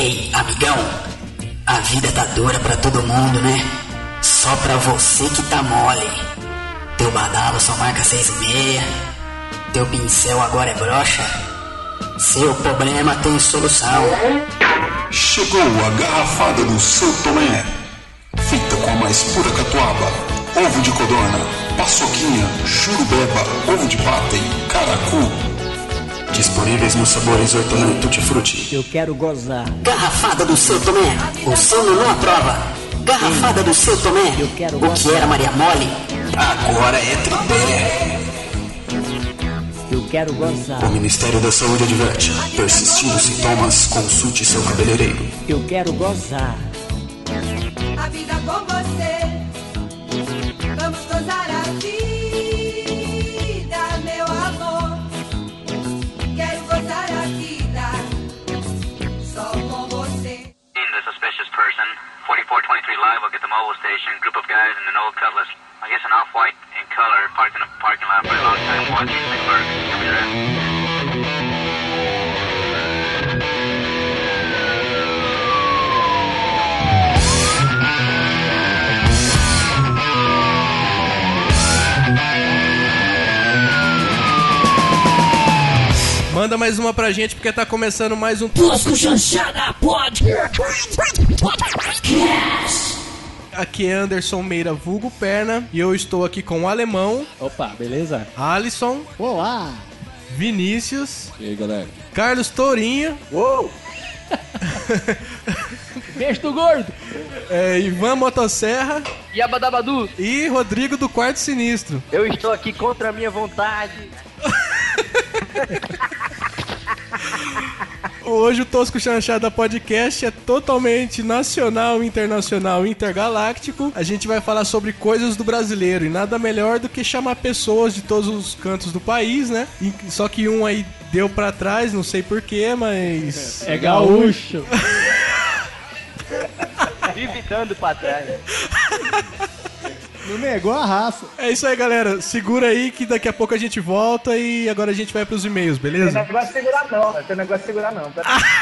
Ei, amigão, a vida tá dura pra todo mundo, né? Só pra você que tá mole. Teu badalo só marca 6,5. Teu pincel agora é broxa. Seu problema tem solução. Chegou a garrafada do Seu Tomé. Feita com a mais pura catuaba, ovo de codorna, paçoquinha, churubeba, ovo de pata e caracu. Disponíveis nos sabores hortelã e tutti-frutti. Eu quero gozar. Garrafada do Seu Tomé. O seu não aprova. Garrafada do Seu Tomé. Eu quero o que gozar. era Maria Mole Agora é tripé. Eu quero gozar. O Ministério da Saúde adverte. Persistindo sintomas, consulte seu cabeleireiro. Eu quero gozar. A vida com você, vamos gozar a vida, meu amor. Quero gozar a vida, só com você. In the suspicious person, 4423 Live, will get the mobile station, group of guys in an old Cutlass, I guess an off-white in color, parked in a parking lot for a long time, watching the clerk. Give me the rest. Manda mais uma pra gente, porque tá começando mais um Tosco Chanchada Podcast. Aqui é Anderson Meira, vulgo Perna, e eu estou aqui com o Alemão, Opa, beleza? Alisson, Olá. Vinícius, E aí, galera? Carlos Tourinho, Beijo do gordo! Ivan Motosserra Yabadabadu! e Rodrigo do Quarto Sinistro. Eu estou aqui contra a minha vontade. Hoje o Tosco Chanchada Podcast é totalmente nacional, internacional, intergaláctico. A gente vai falar sobre coisas do brasileiro e nada melhor do que chamar pessoas de todos os cantos do país, né? Só que um aí deu pra trás, não sei porquê, mas... É gaúcho! Vive dando pra trás. Não negou a raça. É isso aí, galera. Segura aí que daqui a pouco a gente volta e agora a gente vai pros e-mails, beleza? Tem negócio de segurar não, tem negócio de segurar não.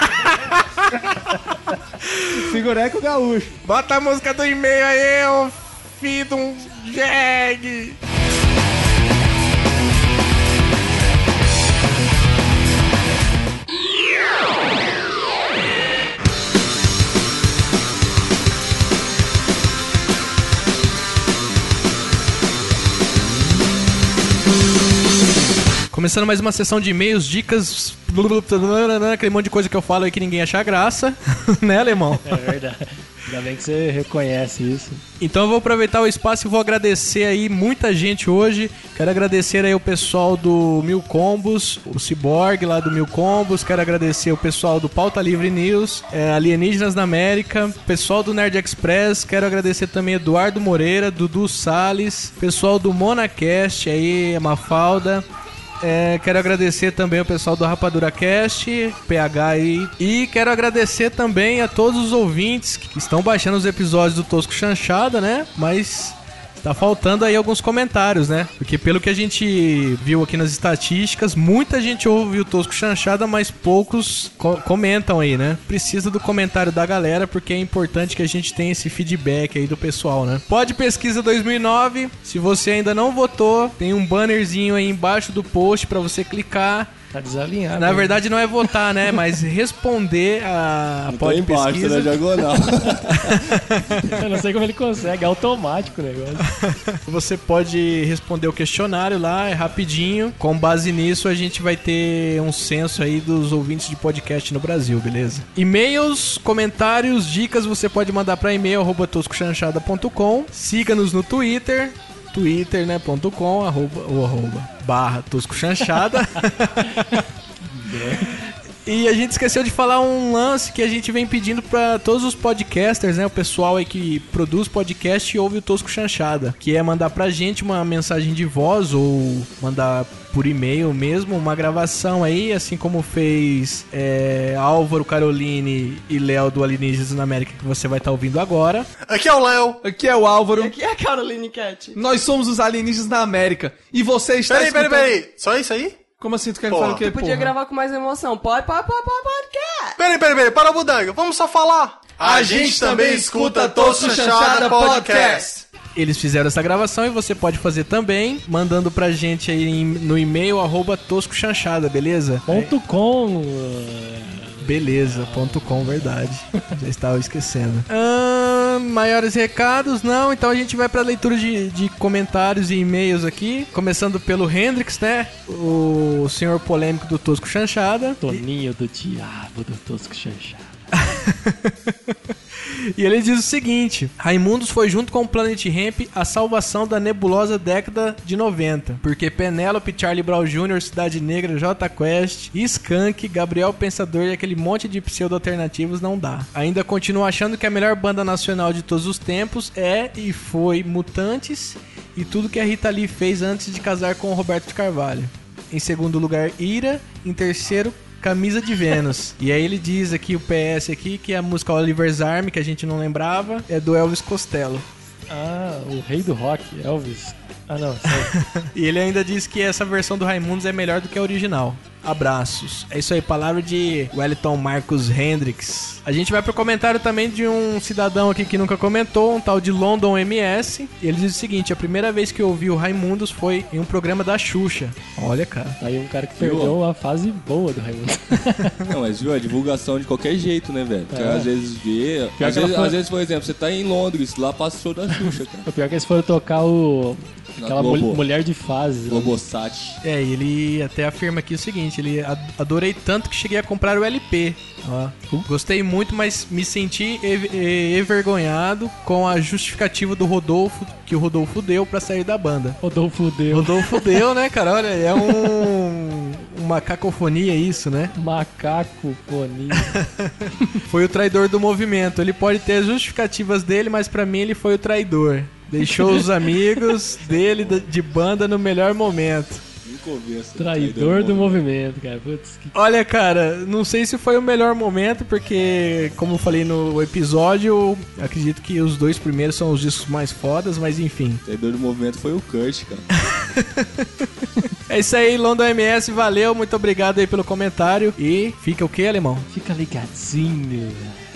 Segurar com o gaúcho. Bota a música do e-mail aí, ô filho de um jegue. Começando mais uma sessão de e-mails, dicas, aquele monte de coisa que eu falo aí que ninguém acha graça, né, Alemão? É verdade. Ainda bem que você reconhece isso. Então eu vou aproveitar o espaço e vou agradecer aí muita gente hoje. Quero agradecer aí o pessoal do Mil Combos, o Cyborg lá do Mil Combos. Quero agradecer o pessoal do Pauta Livre News, Alienígenas na América, pessoal do Nerd Express. Quero agradecer também Eduardo Moreira, Dudu Salles, pessoal do Monacast aí, a Mafalda. Quero agradecer também o pessoal do Rapadura Cast, PH aí. E quero agradecer também a todos os ouvintes que estão baixando os episódios do Tosco Chanchada, né? Mas tá faltando aí alguns comentários, né? Porque pelo que a gente viu aqui nas estatísticas, muita gente ouve o Tosco Chanchada, mas poucos comentam aí, né? Precisa do comentário da galera, porque é importante que a gente tenha esse feedback aí do pessoal, né? Pod Pesquisa 2009, se você ainda não votou, tem um bannerzinho aí embaixo do post pra você clicar. Tá desalinhado. Na verdade não é votar, né? Mas responder a Pod Pesquisa. Na diagonal. Eu não sei como ele consegue, é automático o negócio. Você pode responder o questionário lá, é rapidinho. Com base nisso, a gente vai ter um censo aí dos ouvintes de podcast no Brasil, beleza? E-mails, comentários, dicas, você pode mandar para e-mail @toscochanchada.com. Siga-nos no Twitter, né, /barra Tosco Chanchada. E a gente esqueceu de falar um lance que a gente vem pedindo pra todos os podcasters, né? O pessoal aí que produz podcast e ouve o Tosco Chanchada, que é mandar pra gente uma mensagem de voz ou mandar por e-mail mesmo, uma gravação aí, assim como fez Álvaro, Caroline e Léo do Alienígenas na América, que você vai estar ouvindo agora. Aqui é o Léo. Aqui é o Álvaro. Aqui é a Caroline Cat. Nós somos os Alienígenas na América. E você está Peraí. Só isso aí? Como assim? Tu quer falar o quê, Tu podia gravar com mais emoção. Pode. Peraí, para a budanga, vamos só falar. A gente também escuta Tosco Chanchada Podcast. Eles fizeram essa gravação e você pode fazer também, mandando pra gente aí no e-mail @toscochanchada, beleza? .com. Beleza, .com, verdade. Já estava esquecendo. Maiores recados, não. Então a gente vai pra leitura de comentários e e-mails aqui. Começando pelo Hendrix, né? O senhor polêmico do Tosco Chanchada. Toninho do diabo do Tosco Chanchada. E ele diz o seguinte: Raimundos foi junto com o Planet Hemp a salvação da nebulosa década de 90, porque Penélope, Charlie Brown Jr., Cidade Negra, J Quest, Skank, Gabriel Pensador e aquele monte de pseudo-alternativos não dá. Ainda continuo achando que a melhor banda nacional de todos os tempos é e foi Mutantes e tudo que a Rita Lee fez antes de casar com o Roberto de Carvalho. Em segundo lugar, Ira. Em terceiro, Camisa de Vênus. E aí ele diz aqui, o PS aqui, que a música Oliver's Army, que a gente não lembrava, é do Elvis Costello. Ah, o rei do rock, Elvis. Ah, não, sério. E ele ainda diz que essa versão do Raimundos é melhor do que a original. Abraços. É isso aí, palavra de Wellington Marcos Hendrix. A gente vai pro comentário também de um cidadão aqui que nunca comentou, um tal de London MS. E ele diz o seguinte: a primeira vez que eu ouvi o Raimundos foi em um programa da Xuxa. Olha, cara. Aí um cara que perdeu a fase boa do Raimundos. Não, mas viu, a divulgação de qualquer jeito, né, velho? Porque às vezes vê... Às vezes, por exemplo, você tá em Londres, lá passa o show da Xuxa, cara. O pior é que eles foram tocar aquela mulher de fase. Globosat. É, e ele até afirma aqui o seguinte: ele adorei tanto que cheguei a comprar o LP. Ó, gostei muito, mas me senti envergonhado com a justificativa do Rodolfo, que o Rodolfo deu pra sair da banda. Rodolfo deu, né, cara? Olha, é uma cacofonia isso, né? Macacofonia. Foi o traidor do movimento. Ele pode ter as justificativas dele, mas pra mim ele foi o traidor. Deixou os amigos dele de banda no melhor momento. Traidor do movimento, cara. Putz, Olha, cara, não sei se foi o melhor momento, porque, como eu falei no episódio, acredito que os dois primeiros são os discos mais fodas, mas enfim. Traidor do movimento foi o Kurt, cara. É isso aí, London MS, valeu, muito obrigado aí pelo comentário. E fica o que, alemão? Fica ligadinho.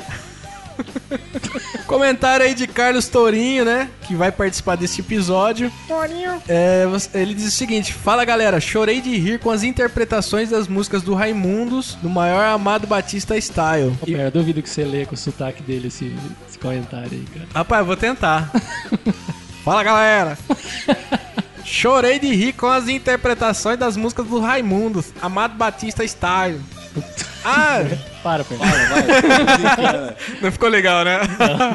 Comentário aí de Carlos Tourinho, né? Que vai participar desse episódio. Tourinho. Ele diz o seguinte: fala galera, chorei de rir com as interpretações das músicas do Raimundos no maior Amado Batista Style. Pô, eu duvido que você lê com o sotaque dele esse comentário aí, cara. Rapaz, eu vou tentar. Fala galera. Chorei de rir com as interpretações das músicas do Raimundos, Amado Batista Style. Ah! Para. Vai. Não ficou legal, né?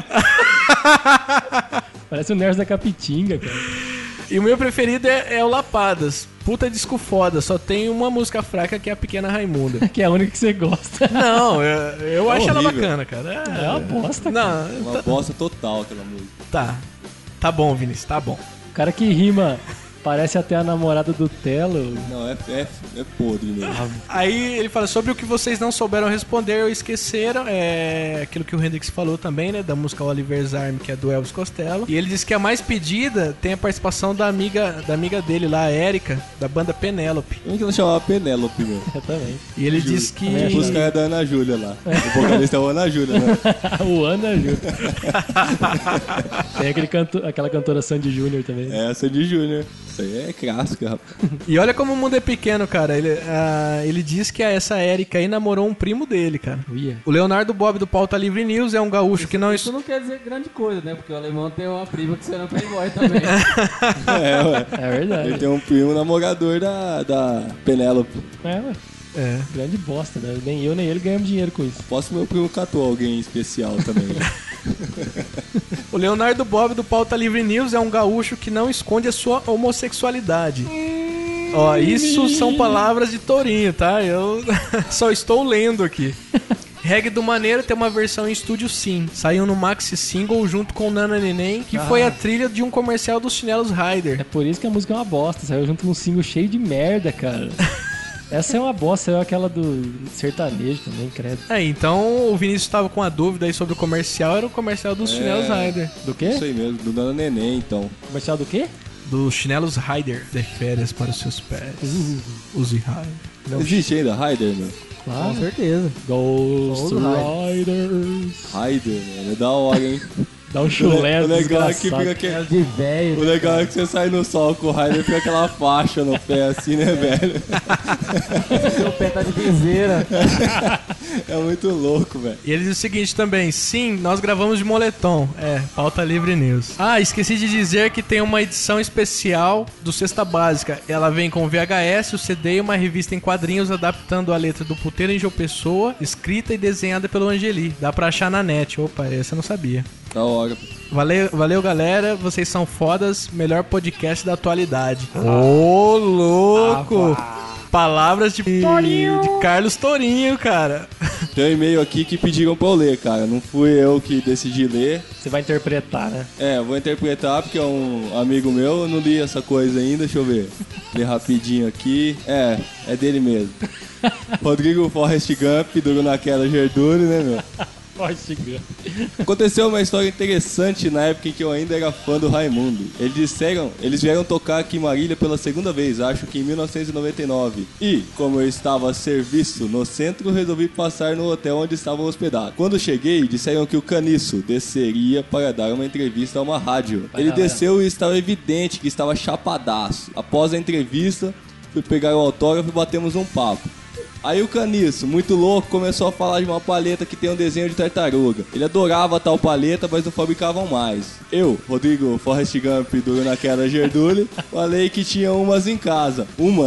Parece o Nerds da Capitinga, cara. E o meu preferido é o Lapadas. Puta disco foda, só tem uma música fraca que é a Pequena Raimunda. Que é a única que você gosta. Não, eu acho ela bacana, cara. É uma bosta. Não, É uma bosta total aquela música. Tá bom, Vinícius, tá bom. O cara que rima parece até a namorada do Telo. Não, é podre mesmo. Aí ele fala sobre o que vocês não souberam responder ou esqueceram. É aquilo que o Hendrix falou também, né? Da música Oliver's Army, que é do Elvis Costello. E ele disse que a mais pedida tem a participação da amiga dele lá, a Erika, da banda Penélope. Como que ela chamava Penélope, meu? Eu também. E ele disse que... A música é da Ana Júlia lá. O vocalista é o Ana Júlia, né? O Ana Júlia. Tem aquela cantora Sandy Júnior também. É, a Sandy Júnior. Isso aí é clássica, rapaz. E olha como o mundo é pequeno, cara. Ele diz que essa Erika aí namorou um primo dele, cara. O Leonardo Bob do Pauta Livre News é um gaúcho que não... Isso não quer dizer grande coisa, né? Porque o alemão tem uma prima que será playboy também. É verdade. Ele tem um primo namorador da Penélope. É. Grande bosta, né? Nem eu nem ele ganhamos dinheiro com isso. Posso meu primo catou alguém especial também. O Leonardo Bob do Pauta Livre News é um gaúcho que não esconde a sua homossexualidade. Ó, isso são palavras de Tourinho, tá? Eu só estou lendo aqui. Reggae do Maneiro tem uma versão em estúdio sim. Saiu no maxi single junto com Nana Neném, que foi a trilha de um comercial dos chinelos Ryder. É por isso que a música é uma bosta. Saiu junto com um single cheio de merda, cara. Essa é uma bosta, é aquela do sertanejo também, credo. Então o Vinícius estava com a dúvida aí sobre o comercial, era o comercial dos chinelos Ryder. Do quê? Isso aí mesmo, do Nana Neném, então. Comercial do quê? Dos chinelos Raider, de férias para os seus pés. Use Raider. Existe ainda Raider, meu? Claro. Com certeza. Ghost Riders. Raider, mano. É da hora, hein? Dá um chulé o legal é que desgraçado. fica De velho. O legal é que você sai no sol com o Raider e fica aquela faixa no pé assim, né, velho? Seu pé tá de viseira. É muito louco, velho. E ele diz o seguinte também: sim, nós gravamos de moletom. Pauta Livre News. Ah, esqueci de dizer que tem uma edição especial do Cesta Básica. Ela vem com VHS, o CD e uma revista em quadrinhos adaptando a letra do Puteiro em João Pessoa, escrita e desenhada pelo Angeli. Dá pra achar na net. Opa, essa eu não sabia. Da hora. Valeu, galera. Vocês são fodas. Melhor podcast da atualidade. Ô, louco! Palavras de Carlos Tourinho, cara. Tem um e-mail aqui que pediram pra eu ler, cara. Não fui eu que decidi ler. Você vai interpretar, né? Eu vou interpretar porque é um amigo meu. Eu não li essa coisa ainda, deixa eu ver. Ler rapidinho aqui. É dele mesmo. Rodrigo Forrest Gump, duro naquela Gerdure, né, meu? Aconteceu uma história interessante na época em que eu ainda era fã do Raimundo. Eles vieram tocar aqui em Marília pela segunda vez, acho que em 1999. E, como eu estava a serviço no centro, resolvi passar no hotel onde estavam hospedados. Quando cheguei, disseram que o Caniço desceria para dar uma entrevista a uma rádio. Ele desceu e estava evidente que estava chapadaço. Após a entrevista, fui pegar o autógrafo e batemos um papo. Aí o Caniço, muito louco, começou a falar de uma paleta que tem um desenho de tartaruga. Ele adorava tal paleta, mas não fabricavam mais. Eu, Rodrigo Forrest Gump, duro naquela Gerdule, falei que tinha umas em casa.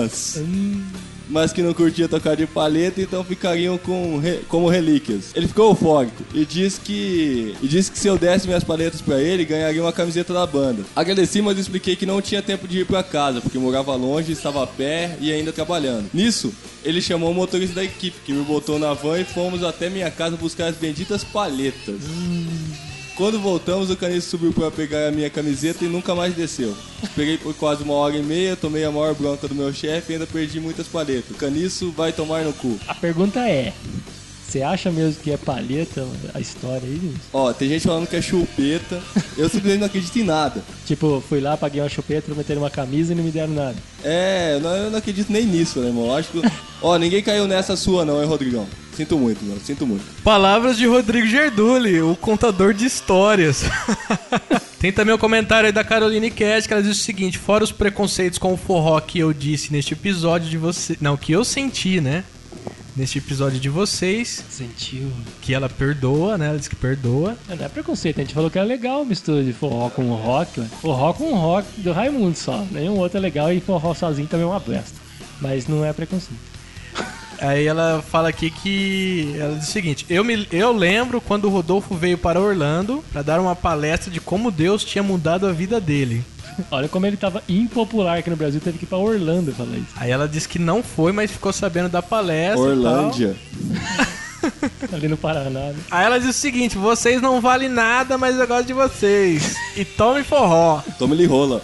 Mas que não curtia tocar de paleta, então ficariam como relíquias. Ele ficou eufórico e disse que se eu desse minhas paletas pra ele, ganharia uma camiseta da banda. Agradeci, mas expliquei que não tinha tempo de ir pra casa, porque morava longe, estava a pé e ainda trabalhando. Nisso, ele chamou o motorista da equipe, que me botou na van e fomos até minha casa buscar as benditas paletas. Quando voltamos, o Caniço subiu para pegar a minha camiseta e nunca mais desceu. Esperei por quase 1h30, tomei a maior bronca do meu chefe e ainda perdi muitas paletas. O Caniço vai tomar no cu. A pergunta é: você acha mesmo que é palheta a história aí, Nilson? Ó, tem gente falando que é chupeta. Eu simplesmente não acredito em nada. Tipo, fui lá, paguei uma chupeta, prometeram uma camisa e não me deram nada. Eu não acredito nem nisso, né, irmão? Acho que... Ó, ninguém caiu nessa sua não, hein, Rodrigão? Sinto muito, mano, sinto muito. Palavras de Rodrigo Gerdule, o contador de histórias. Tem também o comentário aí da Caroline Cash, que ela diz o seguinte: fora os preconceitos com o forró que eu disse neste episódio de você... Não, que eu senti, né? Neste episódio de vocês. Sentiu. Que ela perdoa, né? Ela diz que perdoa. Não é preconceito, a gente falou que era legal mistura de forró com rock. Ué. Forró com rock do Raimundo só. Nenhum outro é legal e forró sozinho também é uma bosta. Mas não é preconceito. Aí ela fala aqui que... Ela diz o seguinte: eu lembro quando o Rodolfo veio para Orlando para dar uma palestra de como Deus tinha mudado a vida dele. Olha como ele tava impopular aqui no Brasil, teve que ir pra Orlando falar isso. Aí ela disse que não foi, mas ficou sabendo da palestra. Orlândia. Ali no Paraná, né? Aí ela diz o seguinte: vocês não valem nada, mas eu gosto de vocês. E tome forró. Tome-lhe rola.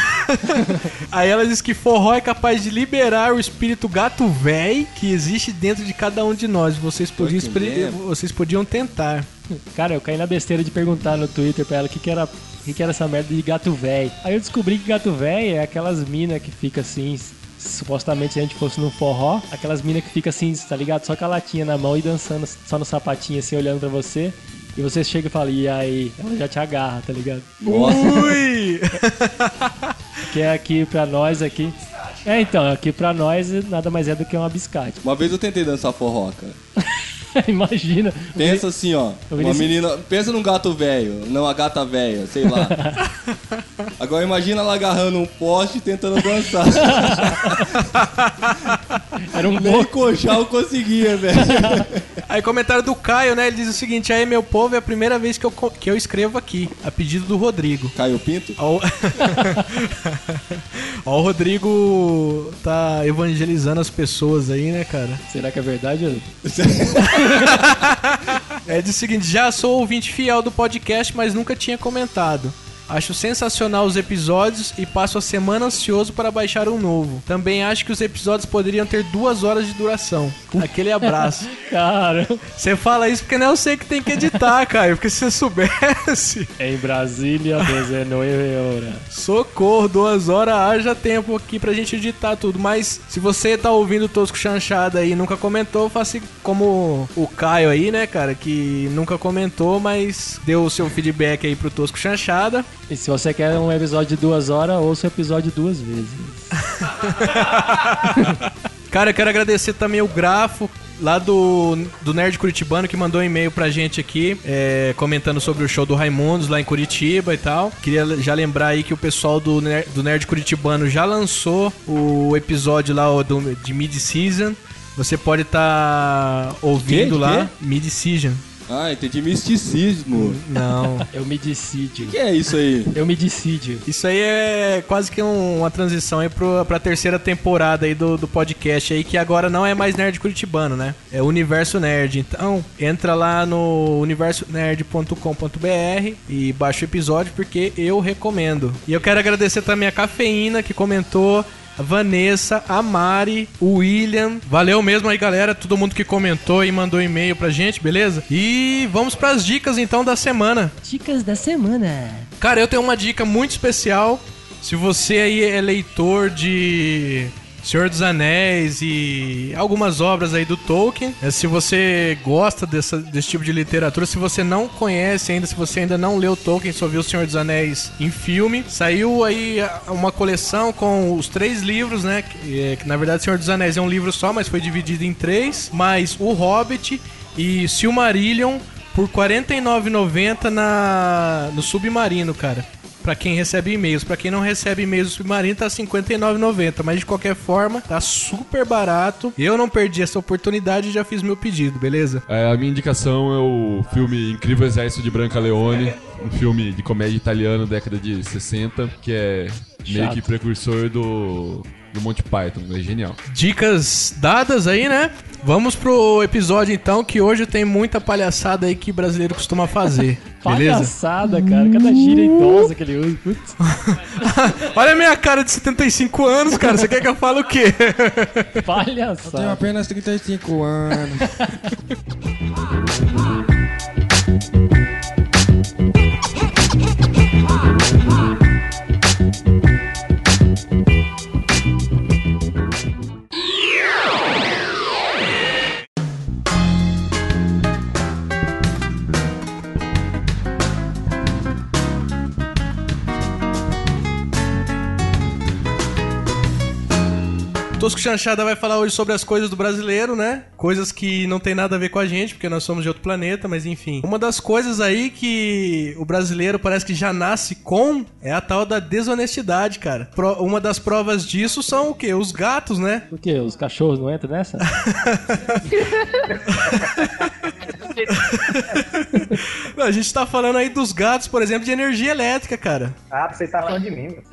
Aí ela diz que forró é capaz de liberar o espírito gato véi que existe dentro de cada um de nós. Vocês podiam tentar. Cara, eu caí na besteira de perguntar no Twitter pra ela o que era essa merda de gato véi. Aí eu descobri que gato véi é aquelas minas que fica assim, supostamente se a gente fosse no forró, aquelas minas que fica assim, tá ligado? Só com a latinha na mão e dançando só no sapatinho assim, olhando pra você. E você chega e fala, e aí? Ela já te agarra, tá ligado? Ui! Que é aqui pra nós aqui. Então, aqui pra nós nada mais é do que uma biscate. Uma vez eu tentei dançar forró, cara. Imagina. Pensa assim, ó. Uma menina. Pensa num gato velho, não a gata velha, sei lá. Agora imagina ela agarrando um poste e tentando dançar. Era um nem coxal conseguia, velho. Aí comentário do Caio, né? Ele diz o seguinte: aí meu povo, é a primeira vez que eu escrevo aqui, a pedido do Rodrigo. Caio Pinto? Ó, o Rodrigo tá evangelizando as pessoas aí, né, cara? Será que é verdade, Edu? É diz o seguinte: já sou ouvinte fiel do podcast, mas nunca tinha comentado. Acho sensacional os episódios e passo a semana ansioso para baixar um novo. Também acho que os episódios poderiam ter 2 horas de duração. Aquele abraço. Cara, você fala isso porque não sei que tem que editar, Caio. Porque se você soubesse... Em Brasília, 19 horas. Socorro, 2 horas, haja tempo aqui pra gente editar tudo. Mas se você tá ouvindo o Tosco Chanchada aí e nunca comentou, faça como o Caio aí, né, cara? Que nunca comentou, mas deu o seu feedback aí pro Tosco Chanchada. E se você quer um episódio de 2 horas, ouça o episódio 2 vezes. Cara, eu quero agradecer também o Grafo, lá do Nerd Curitibano, que mandou um e-mail pra gente aqui, comentando sobre o show do Raimundos lá em Curitiba e tal. Queria já lembrar aí que o pessoal do Nerd Curitibano já lançou o episódio lá de Mid-Season. Você pode estar ouvindo lá. Mid-Season. Ah, entendi misticismo. Não. Eu me dissídio. O que é isso aí? Eu me dissídio. Isso aí é quase que uma transição aí pra terceira temporada aí do podcast aí, que agora não é mais Nerd Curitibano, né? É Universo Nerd. Então, entra lá no universonerd.com.br e baixa o episódio, porque eu recomendo. E eu quero agradecer também a Cafeína, que comentou, a Vanessa, a Mari, o William. Valeu mesmo aí, galera. Todo mundo que comentou e mandou e-mail pra gente, beleza? E vamos pras dicas, então, da semana. Dicas da semana. Cara, eu tenho uma dica muito especial. Se você aí é leitor de Senhor dos Anéis e algumas obras aí do Tolkien, se você gosta desse tipo de literatura, se você não conhece ainda, se você ainda não leu Tolkien, só viu o Senhor dos Anéis em filme, saiu aí uma coleção com os 3 livros, né? Que na verdade, Senhor dos Anéis é um livro só, mas foi dividido em 3, mais O Hobbit e Silmarillion por R$ 49,90 no Submarino, cara. Pra quem recebe e-mails. Pra quem não recebe e-mails do Submarino, tá R$ 59,90. Mas de qualquer forma, tá super barato. Eu não perdi essa oportunidade e já fiz meu pedido, beleza? A minha indicação é o filme Incrível Exército de Brancaleone. Um filme de comédia italiano, década de 60, que é meio que precursor do Monty Python. É genial. Dicas dadas aí, né? Vamos pro episódio então, que hoje tem muita palhaçada aí que brasileiro costuma fazer. Beleza? Palhaçada, cara. Cada gíria idosa que ele usa. Putz. Olha a minha cara de 75 anos, cara. Você quer que eu fale o quê? Palhaçada. Eu tenho apenas 35 anos. Tosco Chanchada vai falar hoje sobre as coisas do brasileiro, né? Coisas que não tem nada a ver com a gente, porque nós somos de outro planeta, mas enfim. Uma das coisas aí que o brasileiro parece que já nasce com é a tal da desonestidade, cara. Uma das provas disso são o quê? Os gatos, né? Por quê? Os cachorros não entram nessa? Não, a gente tá falando aí dos gatos, por exemplo, de energia elétrica, cara. Ah, você tá falando de mim, meu.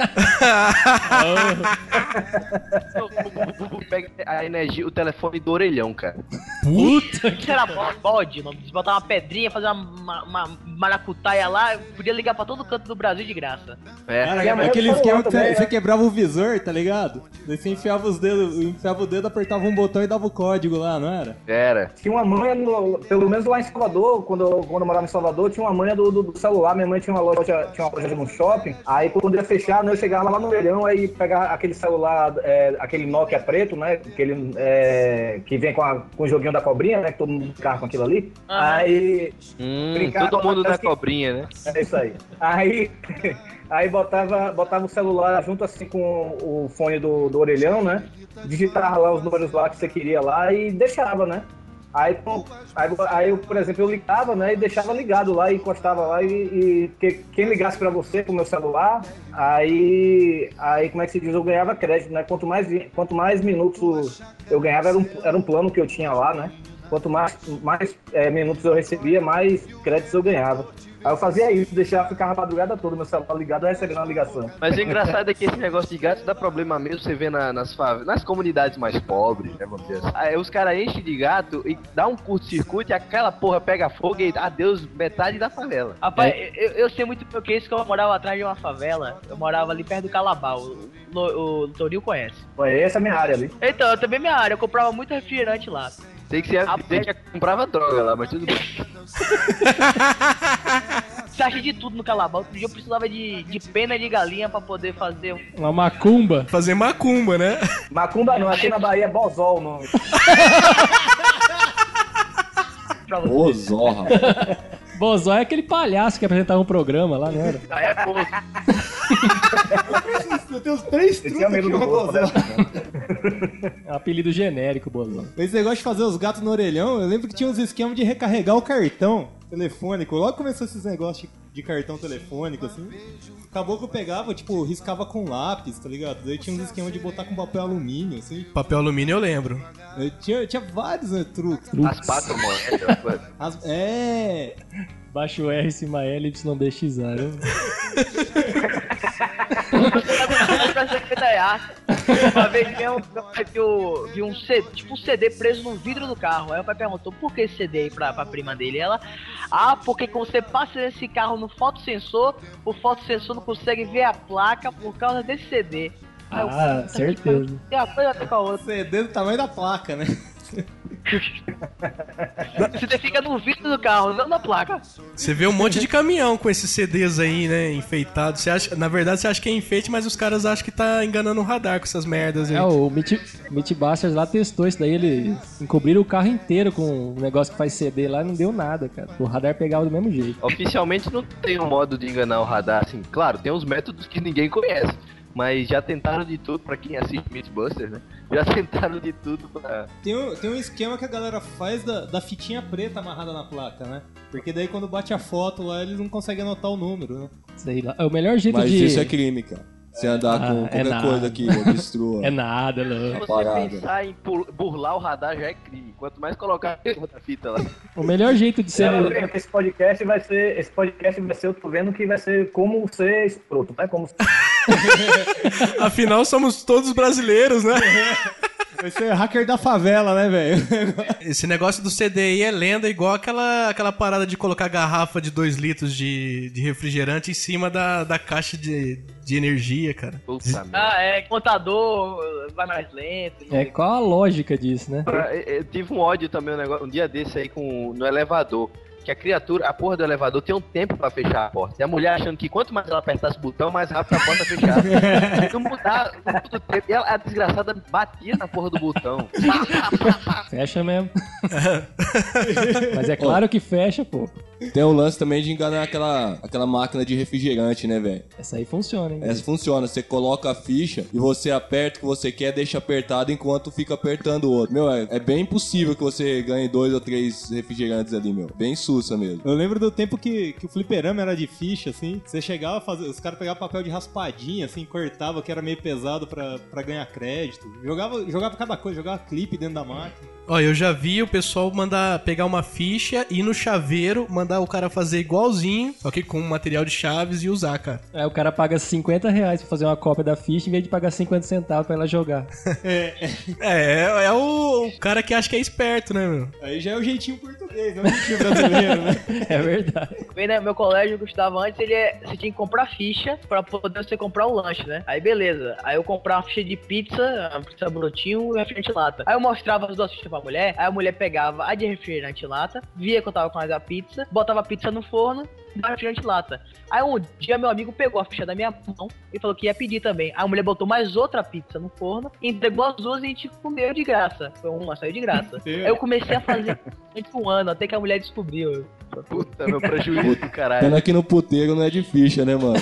Pega a energia, o telefone do orelhão, cara. Puta que era bode, botar uma pedrinha, fazer uma maracutaia lá, podia ligar pra todo canto do Brasil de graça. Cara, aquele esquema que você quebrava o visor, tá ligado? Daí você enfiava o dedo, apertava um botão e dava o código lá, não era? Era. Tinha uma manha, pelo menos lá em Salvador, quando eu morava em Salvador, tinha uma manha do celular. Minha mãe tinha uma loja no shopping. Aí quando ia fechar, eu chegava lá no orelhão, aí pegava aquele celular, aquele Nokia preto, né? Aquele que vem com o joguinho da cobrinha, né? Que todo mundo ficava com aquilo ali. Aí. Todo mundo da cobrinha, né? É isso aí. Aí botava o celular junto assim com o fone do orelhão, né? Digitava lá os números lá que você queria lá e deixava, né? Aí eu, por exemplo, eu ligava, né, e deixava ligado lá, e encostava lá, e quem ligasse pra você, pro meu celular, aí, como é que se diz, eu ganhava crédito, né, quanto mais minutos eu ganhava, era um plano que eu tinha lá, né, Quanto mais minutos eu recebia, mais créditos eu ganhava. Aí eu fazia isso, ficava a madrugada toda, meu celular ligado, recebendo uma ligação. Mas o engraçado é que esse negócio de gato dá problema mesmo, você vê nas comunidades mais pobres, né, vamos dizer assim. Aí os caras enchem de gato e dá um curto-circuito e aquela porra pega fogo e adeus, metade da favela. Rapaz, eu sei muito porque isso que eu morava atrás de uma favela, eu morava ali perto do Calabal, o Torinho conhece. Essa é a minha área ali. Então, eu também minha área, eu comprava muito refrigerante lá. Tem que ser que comprava droga lá, mas tudo bem. Você acha de tudo no Calabal. Outro dia eu precisava de pena de galinha pra poder fazer uma macumba. Fazer macumba, né? Macumba não, aqui na Bahia é bozol o nome. Bozó, rapaz. Bozó é aquele palhaço que apresentava um programa lá, não era? É Bozo. Eu tenho os 3 truques aqui, Bozó. É um apelido genérico, Bozó. Esse negócio de fazer os gatos no orelhão, eu lembro que tinha uns esquemas de recarregar o cartão telefônico. Logo começou esses negócios de cartão telefônico, assim. Acabou que eu pegava, tipo, riscava com lápis, tá ligado? Daí tinha uns esquemas de botar com papel alumínio, assim. Papel alumínio eu lembro. Tinha vários, né, truques. As patas moedas. Baixa o R, cima L, YDXA, né? Uma vez vi um CD, tipo um CD preso no vidro do carro. Aí o pai perguntou por que esse CD aí pra prima dele. Ela, porque quando você passa esse carro no fotossensor, o fotossensor não consegue ver a placa por causa desse CD. Aí certeza. Tem uma coisa a ver com a outra. CD do tamanho da placa, né? Você fica no vidro do carro, não na placa. Você vê um monte de caminhão com esses CDs aí, né, enfeitados. Na verdade, você acha que é enfeite, mas os caras acham que tá enganando o radar com essas merdas aí. O Mythbusters lá testou isso daí, eles encobriram o carro inteiro com um negócio que faz CD lá e não deu nada, cara. O radar pegava do mesmo jeito. Oficialmente não tem um modo de enganar o radar, assim. Claro, tem uns métodos que ninguém conhece. Mas já tentaram de tudo, pra quem assiste Mythbusters, né? Já tentaram de tudo pra... Tem um esquema que a galera faz da fitinha preta amarrada na placa, né? Porque daí quando bate a foto lá, eles não conseguem anotar o número, né? Sei lá. É o melhor jeito Mas de... isso é crime, cara. Você andar com qualquer coisa que destrua. É nada, não. Se você pensar em burlar o radar já é crime. Quanto mais colocar outra fita lá. O melhor jeito de ser... Esse podcast vai ser, eu tô vendo que vai ser como ser escroto, não é como... Afinal, somos todos brasileiros, né? Vai ser hacker da favela, né, velho? Esse negócio do CDI é lenda, igual aquela parada de colocar garrafa de 2 litros de refrigerante em cima da caixa de energia, cara. Contador vai mais lento. Qual a lógica disso, né? Eu tive um ódio também, um dia desse aí no elevador. Que a porra do elevador tem um tempo pra fechar a porta. E a mulher achando que quanto mais ela apertasse o botão, mais rápido a porta fechava. Não mudar todo tempo. E a desgraçada batia na porra do botão. Fecha mesmo. Mas é claro que fecha, pô. Tem um lance também de enganar aquela máquina de refrigerante, né, velho? Essa aí funciona, hein? Essa funciona. Você coloca a ficha e você aperta o que você quer, deixa apertado enquanto fica apertando o outro. Meu, é bem impossível que você ganhe 2 ou 3 refrigerantes ali, meu. Bem sussa mesmo. Eu lembro do tempo que o fliperama era de ficha, assim. Você chegava a fazer... Os caras pegavam papel de raspadinha, assim, cortava, que era meio pesado pra ganhar crédito. Jogava cada coisa, jogava clipe dentro da máquina. Ó, eu já vi o pessoal pegar uma ficha e ir no chaveiro, mandar o cara fazer igualzinho, só que com material de chaves e usar, cara. O cara paga R$50 pra fazer uma cópia da ficha em vez de pagar 50 centavos pra ela jogar. É o cara que acha que é esperto, né, meu? Aí já é o jeitinho português, não é o jeitinho brasileiro, né? É verdade. Bem, né, meu colégio que eu estudava antes, você tinha que comprar ficha pra poder você comprar o lanche, né? Aí beleza, aí eu comprava uma ficha de pizza, uma pizza brotinho e um refrigerante lata. Aí eu mostrava as 2 fichas pra mulher, aí a mulher pegava a de refrigerante lata, via que eu tava com mais a pizza, botava a pizza no forno, dava refrigerante lata. Aí um dia meu amigo pegou a ficha da minha mão e falou que ia pedir também. Aí a mulher botou mais outra pizza no forno, entregou as 2 e a gente comeu de graça. Foi uma, saiu de graça. Aí eu comecei a fazer durante um ano, até que a mulher descobriu. Puta, meu prejuízo do caralho. Pena que no puteiro não é de ficha, né, mano?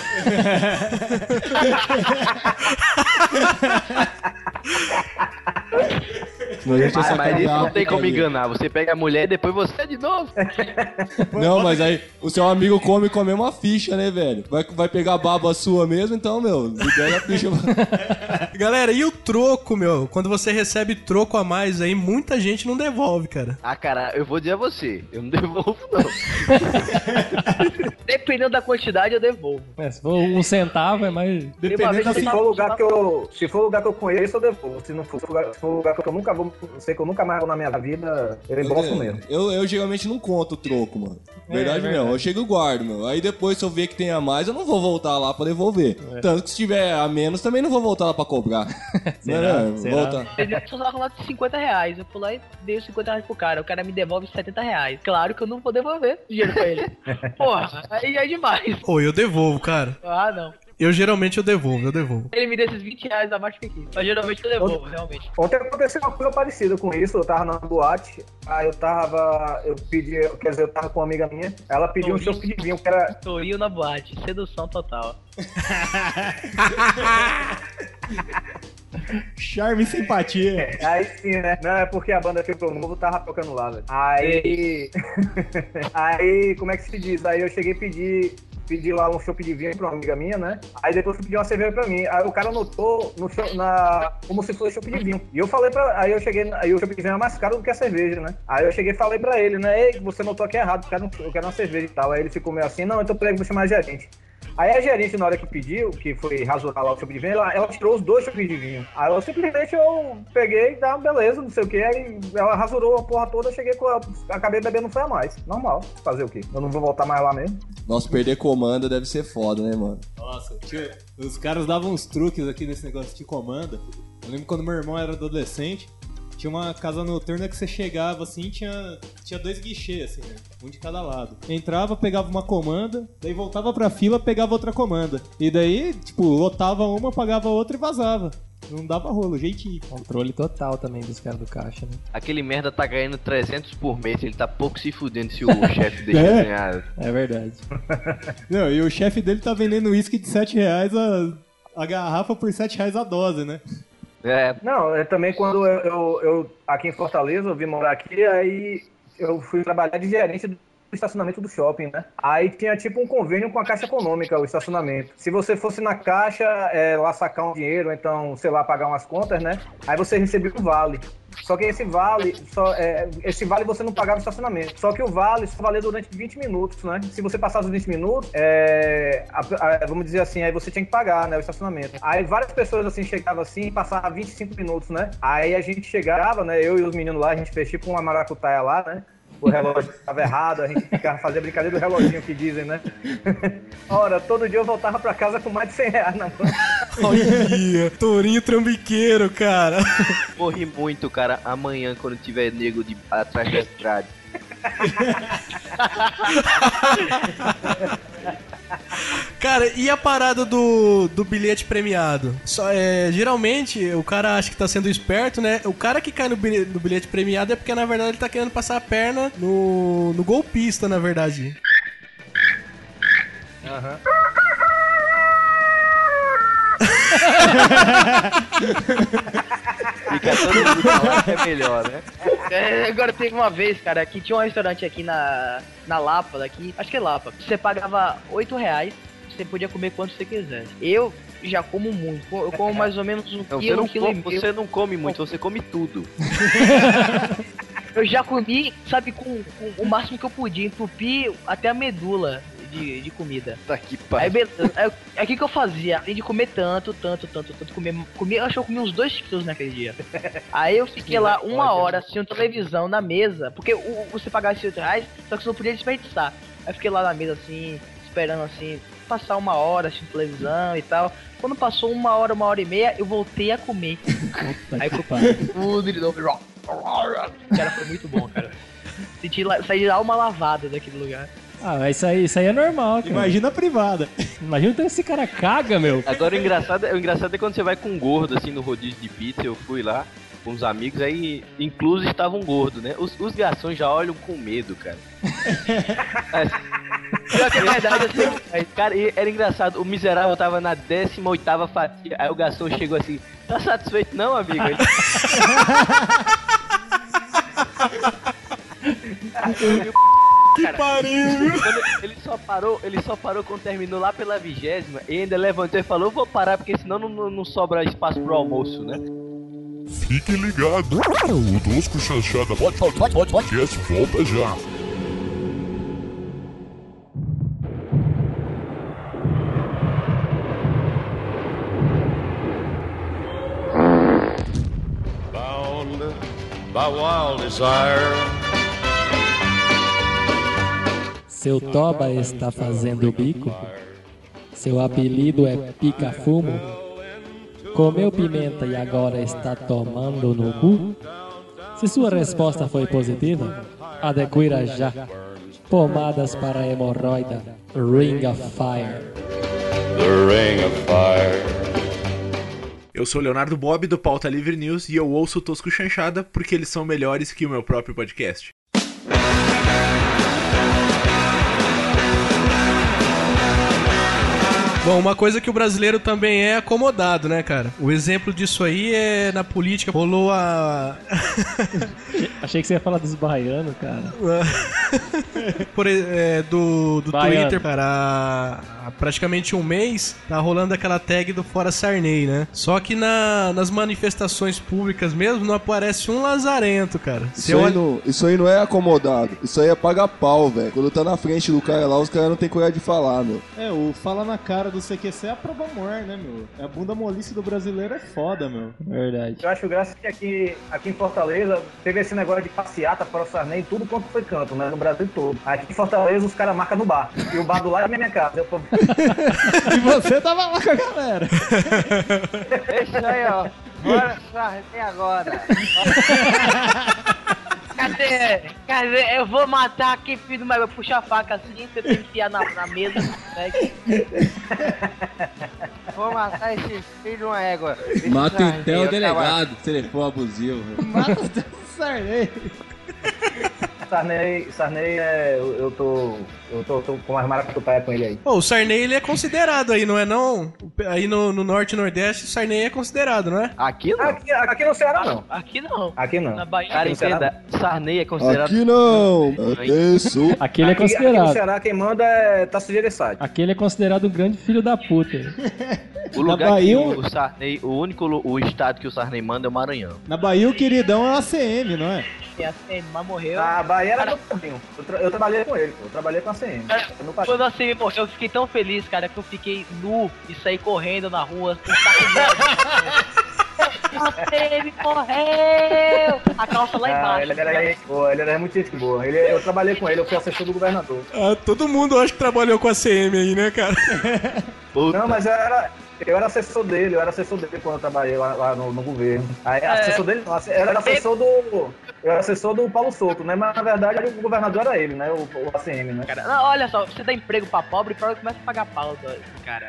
Não deixa Mas isso sacanear não a tem como putaria. enganar. Você pega a mulher e depois você é de novo. Não, mas aí o seu amigo come uma ficha, né, velho? Vai pegar a baba sua mesmo, então, meu, libera a ficha. Galera, e o troco, meu? Quando você recebe troco a mais aí, muita gente não devolve, cara. Ah, cara, eu vou dizer a você. Eu não devolvo, não. Dependendo da quantidade, eu devolvo. Se for 1 centavo, é mais... Dependendo se for lugar que eu conheço, eu devolvo. Se não for lugar que eu nunca vou, sei que eu nunca mais vou na minha vida, eu embolso mesmo. Eu geralmente não conto o troco, mano. Verdade mesmo. Eu chego e guardo, meu. Aí depois, se eu ver que tem a mais, eu não vou voltar lá pra devolver. Tanto que se tiver a menos, também não vou voltar lá pra cobrar. Será? Voltar. Ele só tava lá de R$50. Eu fui lá e dei os R$50 pro cara. O cara me devolve R$70. Claro que eu não vou devolver dinheiro pra ele. Porra, aí é demais. Ou eu devolvo, cara. Ah, não. Eu geralmente eu devolvo. Ele me deu esses R$20 a mais que aqui. Mas geralmente eu devolvo, realmente. Ontem aconteceu uma coisa parecida com isso. Eu tava na boate, aí eu tava com uma amiga minha. Ela pediu um chopp de vinho, que era. Torinho na boate, sedução total. Charme e simpatia. Aí sim, né? Não, é porque a banda Filtro Novo tava tocando lá, velho. Aí. Aí, como é que se diz? Aí eu cheguei e pedi lá um chopp de vinho pra uma amiga minha, né? Aí depois pedi uma cerveja pra mim. Aí o cara anotou como se fosse chopp de vinho. E eu falei aí o chopp de vinho é mais caro do que a cerveja, né? Aí eu cheguei e falei pra ele, né? Ei, você anotou aqui errado, eu quero uma cerveja e tal. Aí ele ficou meio assim, não, então peraí, vou chamar a gerente. Aí a gerente, na hora que pediu, que foi rasurar lá o chopp de vinho, ela tirou os 2 chopps de vinho. Aí eu simplesmente peguei e dá, beleza, não sei o que. Aí ela rasurou a porra toda, acabei bebendo, não foi a mais. Normal, fazer o quê? Eu não vou voltar mais lá mesmo. Nossa, perder comanda deve ser foda, né, mano? Nossa, os caras davam uns truques aqui nesse negócio de comanda. Eu lembro quando meu irmão era adolescente, tinha uma casa noturna que você chegava assim, tinha 2 guichês, assim, né? Um de cada lado. Entrava, pegava uma comanda, daí voltava pra fila, pegava outra comanda. E daí, tipo, lotava uma, pagava outra e vazava. Não dava rolo, jeitinho. Controle total também dos caras do caixa, né? Aquele merda tá ganhando 300 por mês, ele tá pouco se fudendo se o chefe deixa ganhar. É verdade. Não, e o chefe dele tá vendendo uísque de R$7 a garrafa por R$7 a dose, né? É. Não, também quando eu aqui em Fortaleza, eu vim morar aqui, aí eu fui trabalhar de gerente do estacionamento do shopping, né? Aí tinha tipo um convênio com a Caixa Econômica, o estacionamento. Se você fosse na caixa, lá sacar um dinheiro, então, sei lá, pagar umas contas, né? Aí você recebia um vale. Só que esse vale você não pagava o estacionamento. Só que o vale só valia durante 20 minutos, né? Se você passasse os 20 minutos, vamos dizer assim, aí você tinha que pagar, né, o estacionamento. Aí várias pessoas assim chegavam assim e passavam 25 minutos, né? Aí a gente chegava, né, eu e os meninos lá, a gente fez tipo uma maracutaia lá, né? O relógio estava errado, a gente fazia brincadeira do reloginho que dizem, né? Ora, todo dia eu voltava pra casa com mais de R$100 na mão. Olha, tourinho trambiqueiro, cara. Morri muito, cara, amanhã quando tiver nego atrás da grade. Cara, e a parada do bilhete premiado? Geralmente, o cara acha que tá sendo esperto, né? O cara que cai no bilhete premiado é porque, na verdade, ele tá querendo passar a perna no golpista, na verdade. Aham. Fica todo mundo falando que é melhor, né? Agora teve uma vez, cara, que tinha um restaurante aqui na Lapa, daqui, acho que é Lapa. Você pagava R$8, você podia comer quanto você quisesse. Eu já como muito, eu como mais ou menos um quilo, Você não come muito, você come tudo. Eu já comi, sabe, com o máximo que eu podia, entupi até a medula de comida. Tá que pariu. Aí beleza, aí o que eu fazia? Além de comer tanto, acho que eu comi uns 2 quilos naquele dia. Aí eu fiquei lá 1 hora assistindo televisão na mesa, porque você pagava esses R$8, só que você não podia desperdiçar. Aí eu fiquei lá na mesa assim, esperando assim, passar 1 hora assistindo televisão e tal. Quando passou 1 hora, 1h30, eu voltei a comer. Aí eu tudo de novo. Cara, foi muito bom, cara. Saí de lá uma lavada daquele lugar. Ah, isso aí é normal, cara. Imagina a privada. Imagina o tanto esse cara caga, meu. Agora o engraçado é quando você vai com um gordo, assim, no rodízio de pizza. Eu fui lá com uns amigos, aí incluso estava um gordo, né? Os garçons já olham com medo, cara. Pior que é verdade, assim. Cara, era engraçado. O miserável tava na 18ª fatia. Aí o garçom chegou assim: tá satisfeito não, amigo? Que pariu! Ele só parou quando terminou lá pela 20ª e ainda levantou e falou: vou parar porque senão não sobra espaço pro almoço, né? Fique ligado. O Tosco Chanchada Podcast volta já. Bound by wild desire. Seu Toba está fazendo bico? Seu apelido é Pica-Fumo? Comeu pimenta e agora está tomando no cu? Se sua resposta foi positiva, adquira já. Pomadas para hemorroida, Ring of Fire. The Ring of Fire. Eu sou o Leonardo Bob do Pauta Livre News e eu ouço o Tosco Chanchada porque eles são melhores que o meu próprio podcast. Bom, uma coisa que o brasileiro também é acomodado, né, cara? O exemplo disso aí é na política. Rolou a... Achei que você ia falar dos baianos, cara. do Twitter, cara, há praticamente um mês, tá rolando aquela tag do Fora Sarney, né? Só que nas manifestações públicas mesmo não aparece um lazarento, cara. Isso aí não é acomodado. Isso aí é paga pau, velho. Quando tá na frente do cara lá, os caras não tem coragem de falar, meu. O fala na cara do CQC é a prova amor, né, meu? A bunda molice do brasileiro é foda, meu. Verdade. Eu acho graça que aqui em Fortaleza teve esse negócio de passeata para o Sarney, tudo quanto foi canto, né? No Brasil todo. Aqui em Fortaleza os caras marcam no bar. E o bar do lado é minha casa. E você tava lá com a galera. Isso aí, ó. Bora Sarney agora. Cadê? Eu vou matar aqui, filho, mas eu puxo a faca assim, você tem que enfiar na mesa. Né? Vou matar esse filho de uma égua. Mata até o delegado, se ele for abusivo. Mata até o Sarney. Sarney eu tô com as maracutaia com ele aí. Pô, o Sarney ele é considerado aí, não é não? Aí no Norte e Nordeste o Sarney é considerado, não é? Aqui não. Aqui no Ceará não. Aqui não. Aqui não. Na Bahia. Cara, entenda, Sarney é considerado... Aqui não. Isso. Aqui ele é considerado. Aqui no Ceará quem manda é Tasso Gereissati. Aqui ele é considerado um grande filho da puta. O lugar Bahia, que o Sarney, o estado que o Sarney manda é o Maranhão. Na Bahia o queridão é o ACM, não é? E a ACM, mas morreu. A Bahia era do Padrinho. Eu trabalhei com ele, pô. Eu trabalhei com a ACM. Quando a ACM morreu, eu fiquei tão feliz, cara, que eu fiquei nu e saí correndo na rua com um saco de A ACM morreu! A calça lá embaixo. Ele era muito gente boa. Eu trabalhei com ele, eu fui assessor do governador. Todo mundo acho que trabalhou com a CM aí, né, cara? Não, mas eu era assessor dele quando eu trabalhei lá no governo. Aí, assessor dele não, eu era assessor do Paulo Souto, né? Mas na verdade o governador era ele, né? O ACM, né? Cara, não, olha só, você dá emprego pra pobre, pobre começa a pagar pau do cara.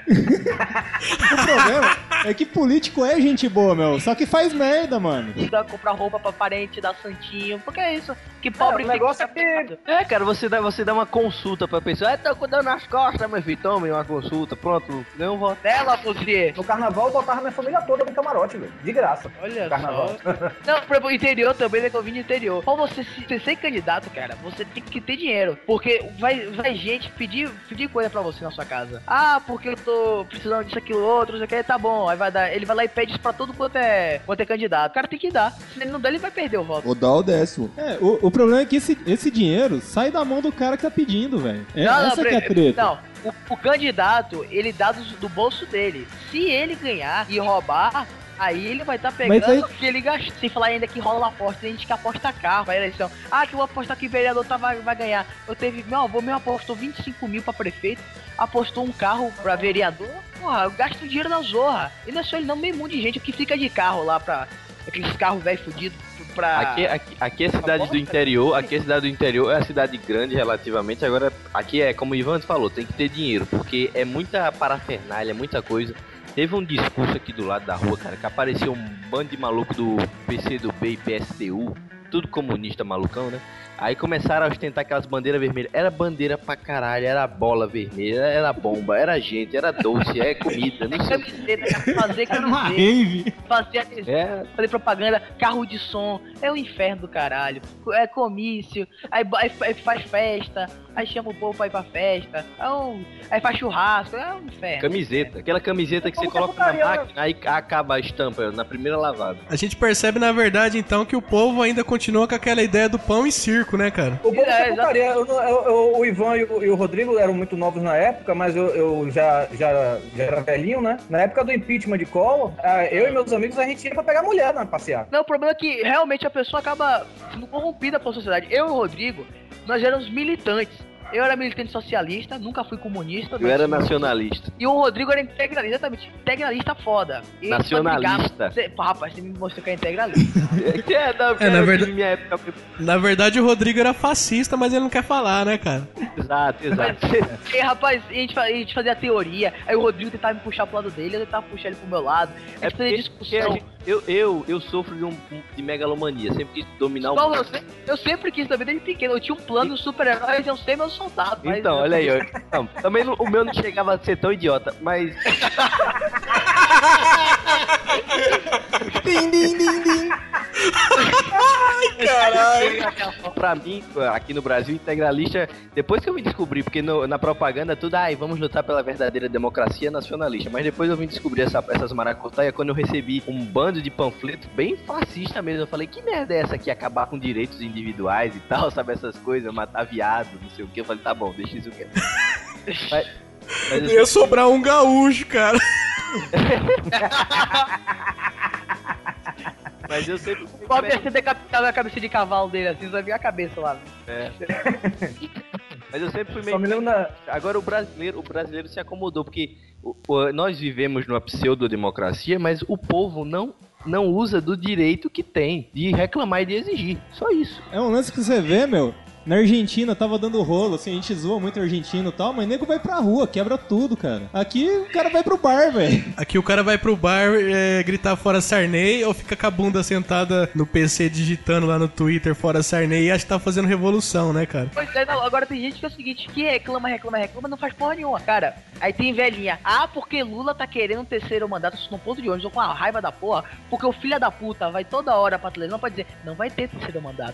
O problema é que político é gente boa, meu. Só que faz merda, mano. Dá comprar roupa pra parente, dá santinho. Porque é isso. Que pobre o negócio é que... cara, você dá uma consulta pra pessoa. Tô com dor nas costas, meu filho. Tome uma consulta, pronto. Ganhou um voto. No carnaval eu botava minha família toda no camarote, velho. De graça. Olha carnaval. Não, pro interior também, né? Que eu vim do interior. Pra você ser candidato, cara, você tem que ter dinheiro. Porque vai gente pedir coisa pra você na sua casa. Ah, porque eu tô precisando disso, aquilo, outro, não sei o que, tá bom. Aí ele vai lá e pede isso pra todo quanto é candidato. O cara tem que dar. Se ele não der, ele vai perder o voto. Ou dá o 10º. O problema é que esse dinheiro sai da mão do cara que tá pedindo, velho. Essa que é a treta. Não. O candidato, ele dá do bolso dele. Se ele ganhar e roubar, aí ele vai estar pegando o que ele gastou. Sem falar ainda que rola aposta. Tem gente que aposta carro pra eleição. Ah, que eu vou apostar que o vereador vai ganhar. Meu avô apostou 25 mil pra prefeito. Apostou um carro pra vereador. Porra, eu gasto dinheiro na zorra. E não é só ele não, meio mundo de gente que fica de carro lá pra... Aqueles carros velho fudidos. Aqui é cidade do interior, aqui é cidade do interior, é a cidade grande relativamente, agora aqui é como o Ivan falou, tem que ter dinheiro, porque é muita parafernália, muita coisa. Teve um discurso aqui do lado da rua, cara, que apareceu um bando de maluco do PCdoB e PSTU, tudo comunista malucão, né? Aí começaram a ostentar aquelas bandeiras vermelhas. Era bandeira pra caralho, era bola vermelha, era bomba, era gente, era doce, é comida, não sei. Fazer fazer propaganda, carro de som, é o inferno do caralho. É comício, aí faz festa, aí chama o povo pra ir pra festa, aí faz churrasco, é um inferno. Camiseta, aquela camiseta que você coloca na máquina, aí acaba a estampa na primeira lavada. A gente percebe, na verdade, então, que o povo ainda continua com aquela ideia do pão e circo, né, cara? O povo é putaria. O Ivan e o Rodrigo eram muito novos na época, mas eu já era velhinho, né? Na época do impeachment de Collor, eu e meus amigos, a gente ia pra pegar mulher na passear. Não, o problema é que realmente a pessoa acaba sendo corrompida pela sociedade. Eu e o Rodrigo, nós éramos militantes. Eu era militante socialista, nunca fui comunista. Eu era nacionalista. E o Rodrigo era integralista, exatamente. Integralista foda. E nacionalista. Rapaz, você me mostrou que é integralista. Na verdade, o Rodrigo era fascista, mas ele não quer falar, né, cara? Exato. E, rapaz, a gente fazia teoria, aí o Rodrigo tentava me puxar pro lado dele, eu tentava puxar ele pro meu lado. A gente fazia discussão. Eu sofro de megalomania, sempre quis dominar o mundo. Eu sempre quis também, desde pequeno. Eu tinha um plano de super-heróis, eu sei meus soldados. Então, olha aí. Também o meu não chegava a ser tão idiota, mas... Din. Ai, caralho. Pra mim, aqui no Brasil, integralista, depois que eu me descobri, porque na propaganda tudo, vamos lutar pela verdadeira democracia nacionalista, mas depois eu vim descobrir essas maracutaias quando eu recebi um bando de panfleto bem fascista mesmo. Eu falei, que merda é essa aqui, acabar com direitos individuais e tal, sabe, essas coisas, matar viado, não sei o que. Eu falei, tá bom, deixa isso quieto. Mas ia sobrar um gaúcho, cara. Mas eu sempre... Pode ter decapitado a cabeça de cavalo dele assim, só via a cabeça lá. Mas eu sempre fui meio... Agora o brasileiro se acomodou, porque nós vivemos numa pseudodemocracia, mas o povo não usa do direito que tem de reclamar e de exigir. Só isso. É um lance que você vê, meu. Na Argentina tava dando rolo, assim, a gente zoa muito argentino e tal, mas nego vai pra rua, quebra tudo, cara. Aqui o cara vai pro bar, velho. Aqui o cara vai pro bar gritar fora Sarney ou fica com a bunda sentada no PC digitando lá no Twitter fora Sarney e acha que tá fazendo revolução, né, cara? Pois é, não, agora tem gente que é o seguinte, que reclama, não faz porra nenhuma, cara. Aí tem velhinha, porque Lula tá querendo um terceiro mandato, isso no ponto de ônibus, eu com a raiva da porra, porque o filho da puta vai toda hora pra televisão pra dizer, não vai ter terceiro mandato.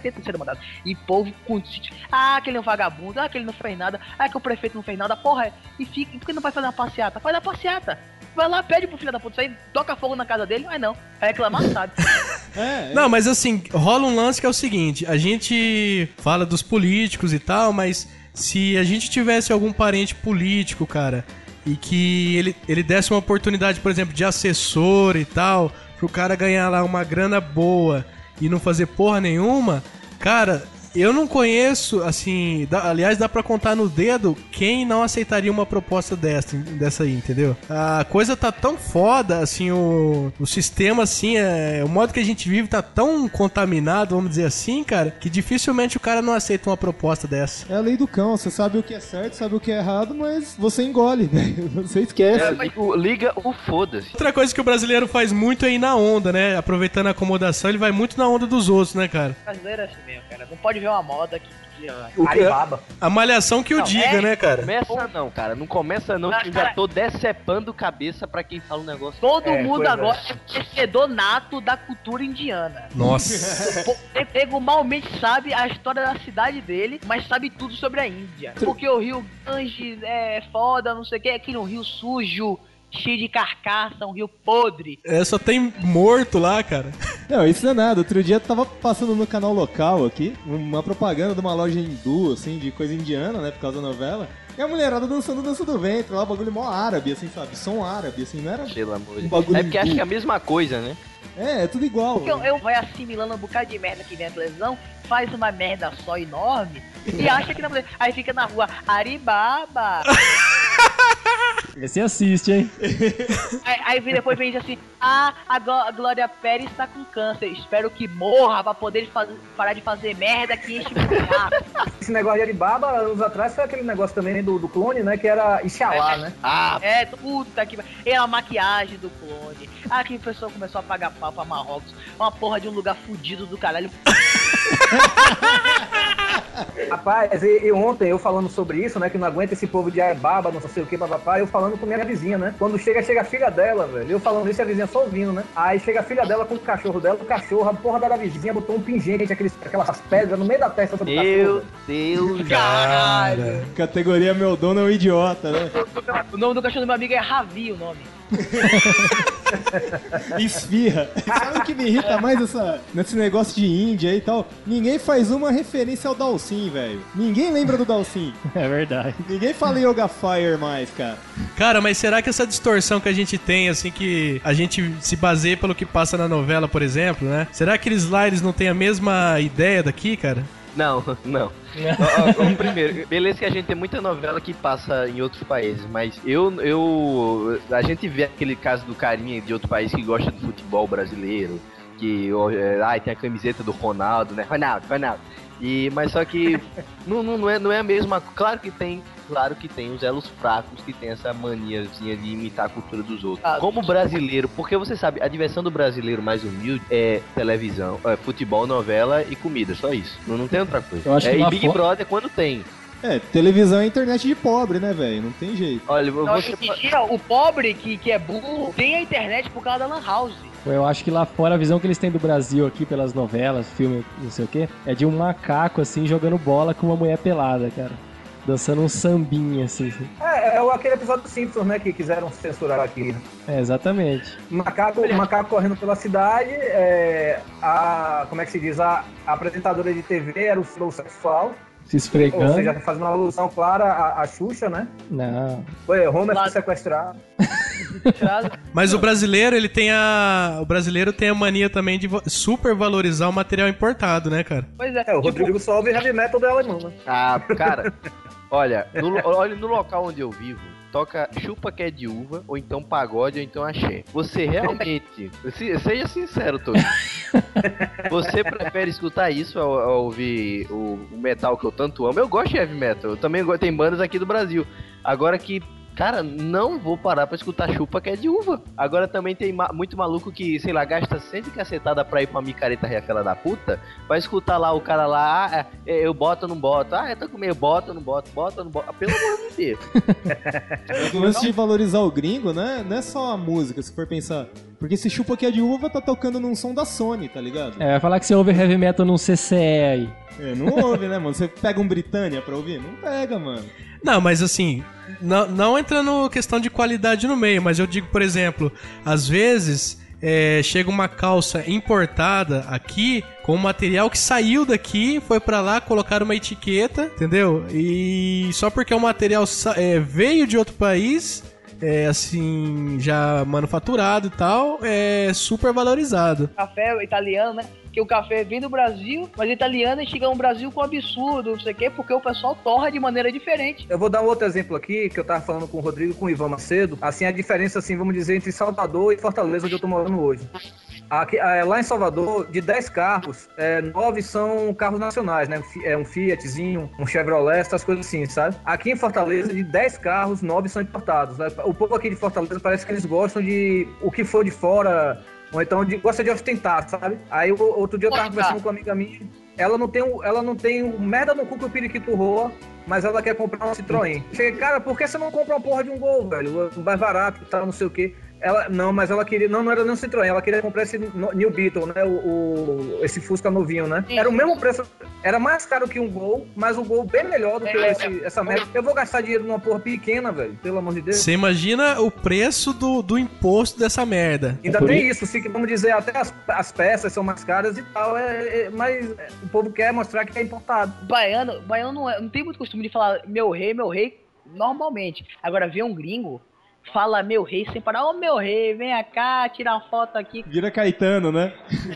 E povo com que ele é um vagabundo, que ele não fez nada, que o prefeito não fez nada, porra, e fica, por que não vai fazer uma passeata? Faz a passeata. Vai lá, pede pro filho da puta sair, toca fogo na casa dele, mas não, vai reclamar, sabe? Não, mas assim, rola um lance que é o seguinte, a gente fala dos políticos e tal, mas se a gente tivesse algum parente político, cara, e que ele desse uma oportunidade, por exemplo, de assessor e tal, pro cara ganhar lá uma grana boa e não fazer porra nenhuma, cara... Eu não conheço, assim, aliás, dá pra contar no dedo quem não aceitaria uma proposta dessa aí, entendeu? A coisa tá tão foda, assim, o sistema, assim, o modo que a gente vive tá tão contaminado, vamos dizer assim, cara, que dificilmente o cara não aceita uma proposta dessa. É a lei do cão, você sabe o que é certo, sabe o que é errado, mas você engole, né? Você esquece. Liga o foda-se. Outra coisa que o brasileiro faz muito é ir na onda, né? Aproveitando a acomodação, ele vai muito na onda dos outros, né, cara? O brasileiro é assim mesmo, cara. Não pode ver uma moda que Alibaba. A malhação que o diga, né, cara? Começa não, cara. Não começa não, que eu já tô decepando cabeça pra quem fala um negócio. Todo mundo agora é conhecedor nato da cultura indiana. Nossa. O nego malmente sabe a história da cidade dele, mas sabe tudo sobre a Índia. Porque o rio Ganges é foda, não sei o que, aqui no rio sujo, cheio de carcaça, um rio podre. Só tem morto lá, cara. Não, isso não é nada. Outro dia tava passando no canal local aqui, uma propaganda de uma loja hindu, assim, de coisa indiana, né, por causa da novela. E a mulherada dançando dança do ventre, lá, o bagulho mó árabe, assim, sabe? Som árabe, assim, não era pelo amor de um bagulho porque acho que é a mesma coisa, né? É tudo igual. Porque eu vai assimilando um bocado de merda que vem na televisão, faz uma merda só enorme e acha que na mulher. Aí fica na rua, Aribaba. Esse assiste, hein? Aí depois vem assim, a Glória Pérez tá com câncer, espero que morra pra poder parar de fazer merda que enche o saco. Esse negócio de Alibaba, anos atrás, foi aquele negócio também do clone, né, que era Ixalá, né? Puta que... Era a maquiagem do clone. Que a pessoa começou a pagar pau pra Marrocos, uma porra de um lugar fudido do caralho. Rapaz, e ontem eu falando sobre isso, né? Que não aguenta esse povo de baba, não sei o que, papapá. Eu falando com minha vizinha, né? Quando chega a filha dela, velho. Eu falando isso, a vizinha só ouvindo, né? Aí chega a filha dela com o cachorro dela. O cachorro, a porra da vizinha, botou um pingente, aquelas pedras no meio da testa do cachorro. Meu Deus, caralho. Categoria meu dono é um idiota, né? O nome do cachorro do meu amigo é Ravi, o nome. Esfirra. Sabe o que me irrita mais nesse negócio de Índia e tal? Ninguém faz uma referência ao Dalsin, velho. Ninguém lembra do Dalsin. É verdade. Ninguém fala em Yoga Fire mais, cara. Cara, mas será que essa distorção que a gente tem, assim, que a gente se baseia pelo que passa na novela, por exemplo, né? Será que eles lá, eles não têm a mesma ideia daqui, cara? Não. Primeiro, beleza que a gente tem muita novela que passa em outros países, mas a gente vê aquele caso do carinha de outro país que gosta do futebol brasileiro, que tem a camiseta do Ronaldo, né? Ronaldo. Mas só que não é a mesma. Claro que tem os elos fracos que tem essa maniazinha de imitar a cultura dos outros. Como brasileiro, porque você sabe, a diversão do brasileiro mais humilde é televisão, futebol, novela e comida, só isso. Não tem outra coisa. Eu acho que e Big Brother quando tem. Televisão é internet de pobre, né, velho? Não tem jeito. Olha, o pobre que é burro tem a internet por causa da Lan House. Eu acho que lá fora a visão que eles têm do Brasil aqui pelas novelas, filme, não sei o quê, é de um macaco, assim, jogando bola com uma mulher pelada, cara. Dançando um sambinha, assim. É aquele episódio dos Simpsons, né? Que quiseram censurar aqui. Exatamente. Macaco correndo pela cidade, como é que se diz? A apresentadora de TV era o slow sexual. Se esfregando. Ou seja, fazendo uma alusão clara à Xuxa, né? Não. Homer foi sequestrado. Mas o brasileiro, ele tem a mania também de super valorizar o material importado, né, cara? Pois é. O Rodrigo só ouve heavy metal do alemão, né? Cara, olha, no local onde eu vivo, toca chupa que é de uva, ou então pagode, ou então axé. Você realmente, seja sincero, Tony, você prefere escutar isso ao ouvir o metal que eu tanto amo? Eu gosto de heavy metal, eu também gosto, tem bandas aqui do Brasil. Agora que, cara, não vou parar pra escutar chupa que é de uva. Agora também tem muito maluco que, sei lá, gasta 100 cacetada pra ir pra micareta fela da puta, vai escutar lá o cara lá, eu boto ou não boto, eu tô com meio, boto ou não boto, pelo amor de Deus. O lance de valorizar o gringo, né? Não é só a música, se for pensar. Porque esse chupa que é de uva tá tocando num som da Sony, tá ligado? Vai falar que você ouve heavy metal num CCE aí. Não ouve, né, mano? Você pega um Britânia pra ouvir? Não pega, mano. Não, mas assim, não entrando questão de qualidade no meio, mas eu digo, por exemplo, às vezes chega uma calça importada aqui com um material que saiu daqui, foi pra lá, colocaram uma etiqueta, entendeu? E só porque o material veio de outro país, assim, já manufaturado e tal, é super valorizado. Café italiano, né? Que o café vem do Brasil, mas italiano chega no Brasil com um absurdo, não sei o quê, porque o pessoal torra de maneira diferente. Eu vou dar um outro exemplo aqui, que eu tava falando com o Rodrigo e com o Ivan Macedo. Assim, a diferença, assim, vamos dizer, entre Salvador e Fortaleza, onde eu tô morando hoje. Aqui, lá em Salvador, de 10 carros, 9 são carros nacionais, né? Um Fiatzinho, um Chevrolet, essas coisas assim, sabe? Aqui em Fortaleza, de 10 carros, 9 são importados. O povo aqui de Fortaleza parece que eles gostam de o que for de fora, ou então gosta de ostentar, sabe? Aí outro dia eu tava conversando com uma amiga minha, ela não tem merda no cu que o periquito roa, mas ela quer comprar um Citroën. Cheguei, cara, por que você não compra uma porra de um Gol, velho? Mais barato e tal, não sei o quê. Mas ela queria, não era nem um Citroën, ela queria comprar esse New Beetle, né? Esse Fusca novinho, né? Era o mesmo preço, era mais caro que um Gol, mas o Gol bem melhor do que essa merda. Eu vou gastar dinheiro numa porra pequena, velho, pelo amor de Deus. Você imagina o preço do imposto dessa merda. Ainda tem isso, vamos dizer, até as peças são mais caras e tal, mas o povo quer mostrar que é importado. Baiano não tem muito costume de falar meu rei, normalmente. Agora, vê um gringo, fala meu rei sem parar. Ô meu rei, vem cá, tira uma foto aqui. Vira Caetano, né?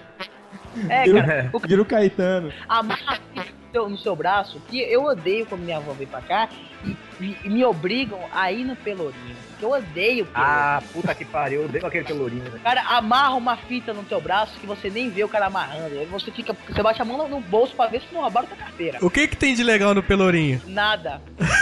Cara. Vira o Caetano. Amarra no seu braço, que eu odeio quando minha avó vem pra cá e me obrigam a ir no Pelourinho. Eu odeio Pelourinho. Ah, puta que pariu, eu odeio aquele Pelourinho. Cara, amarra uma fita no teu braço que você nem vê o cara amarrando. Aí você bate a mão no bolso pra ver se não roubaram tua carteira. O que tem de legal no Pelourinho? Nada.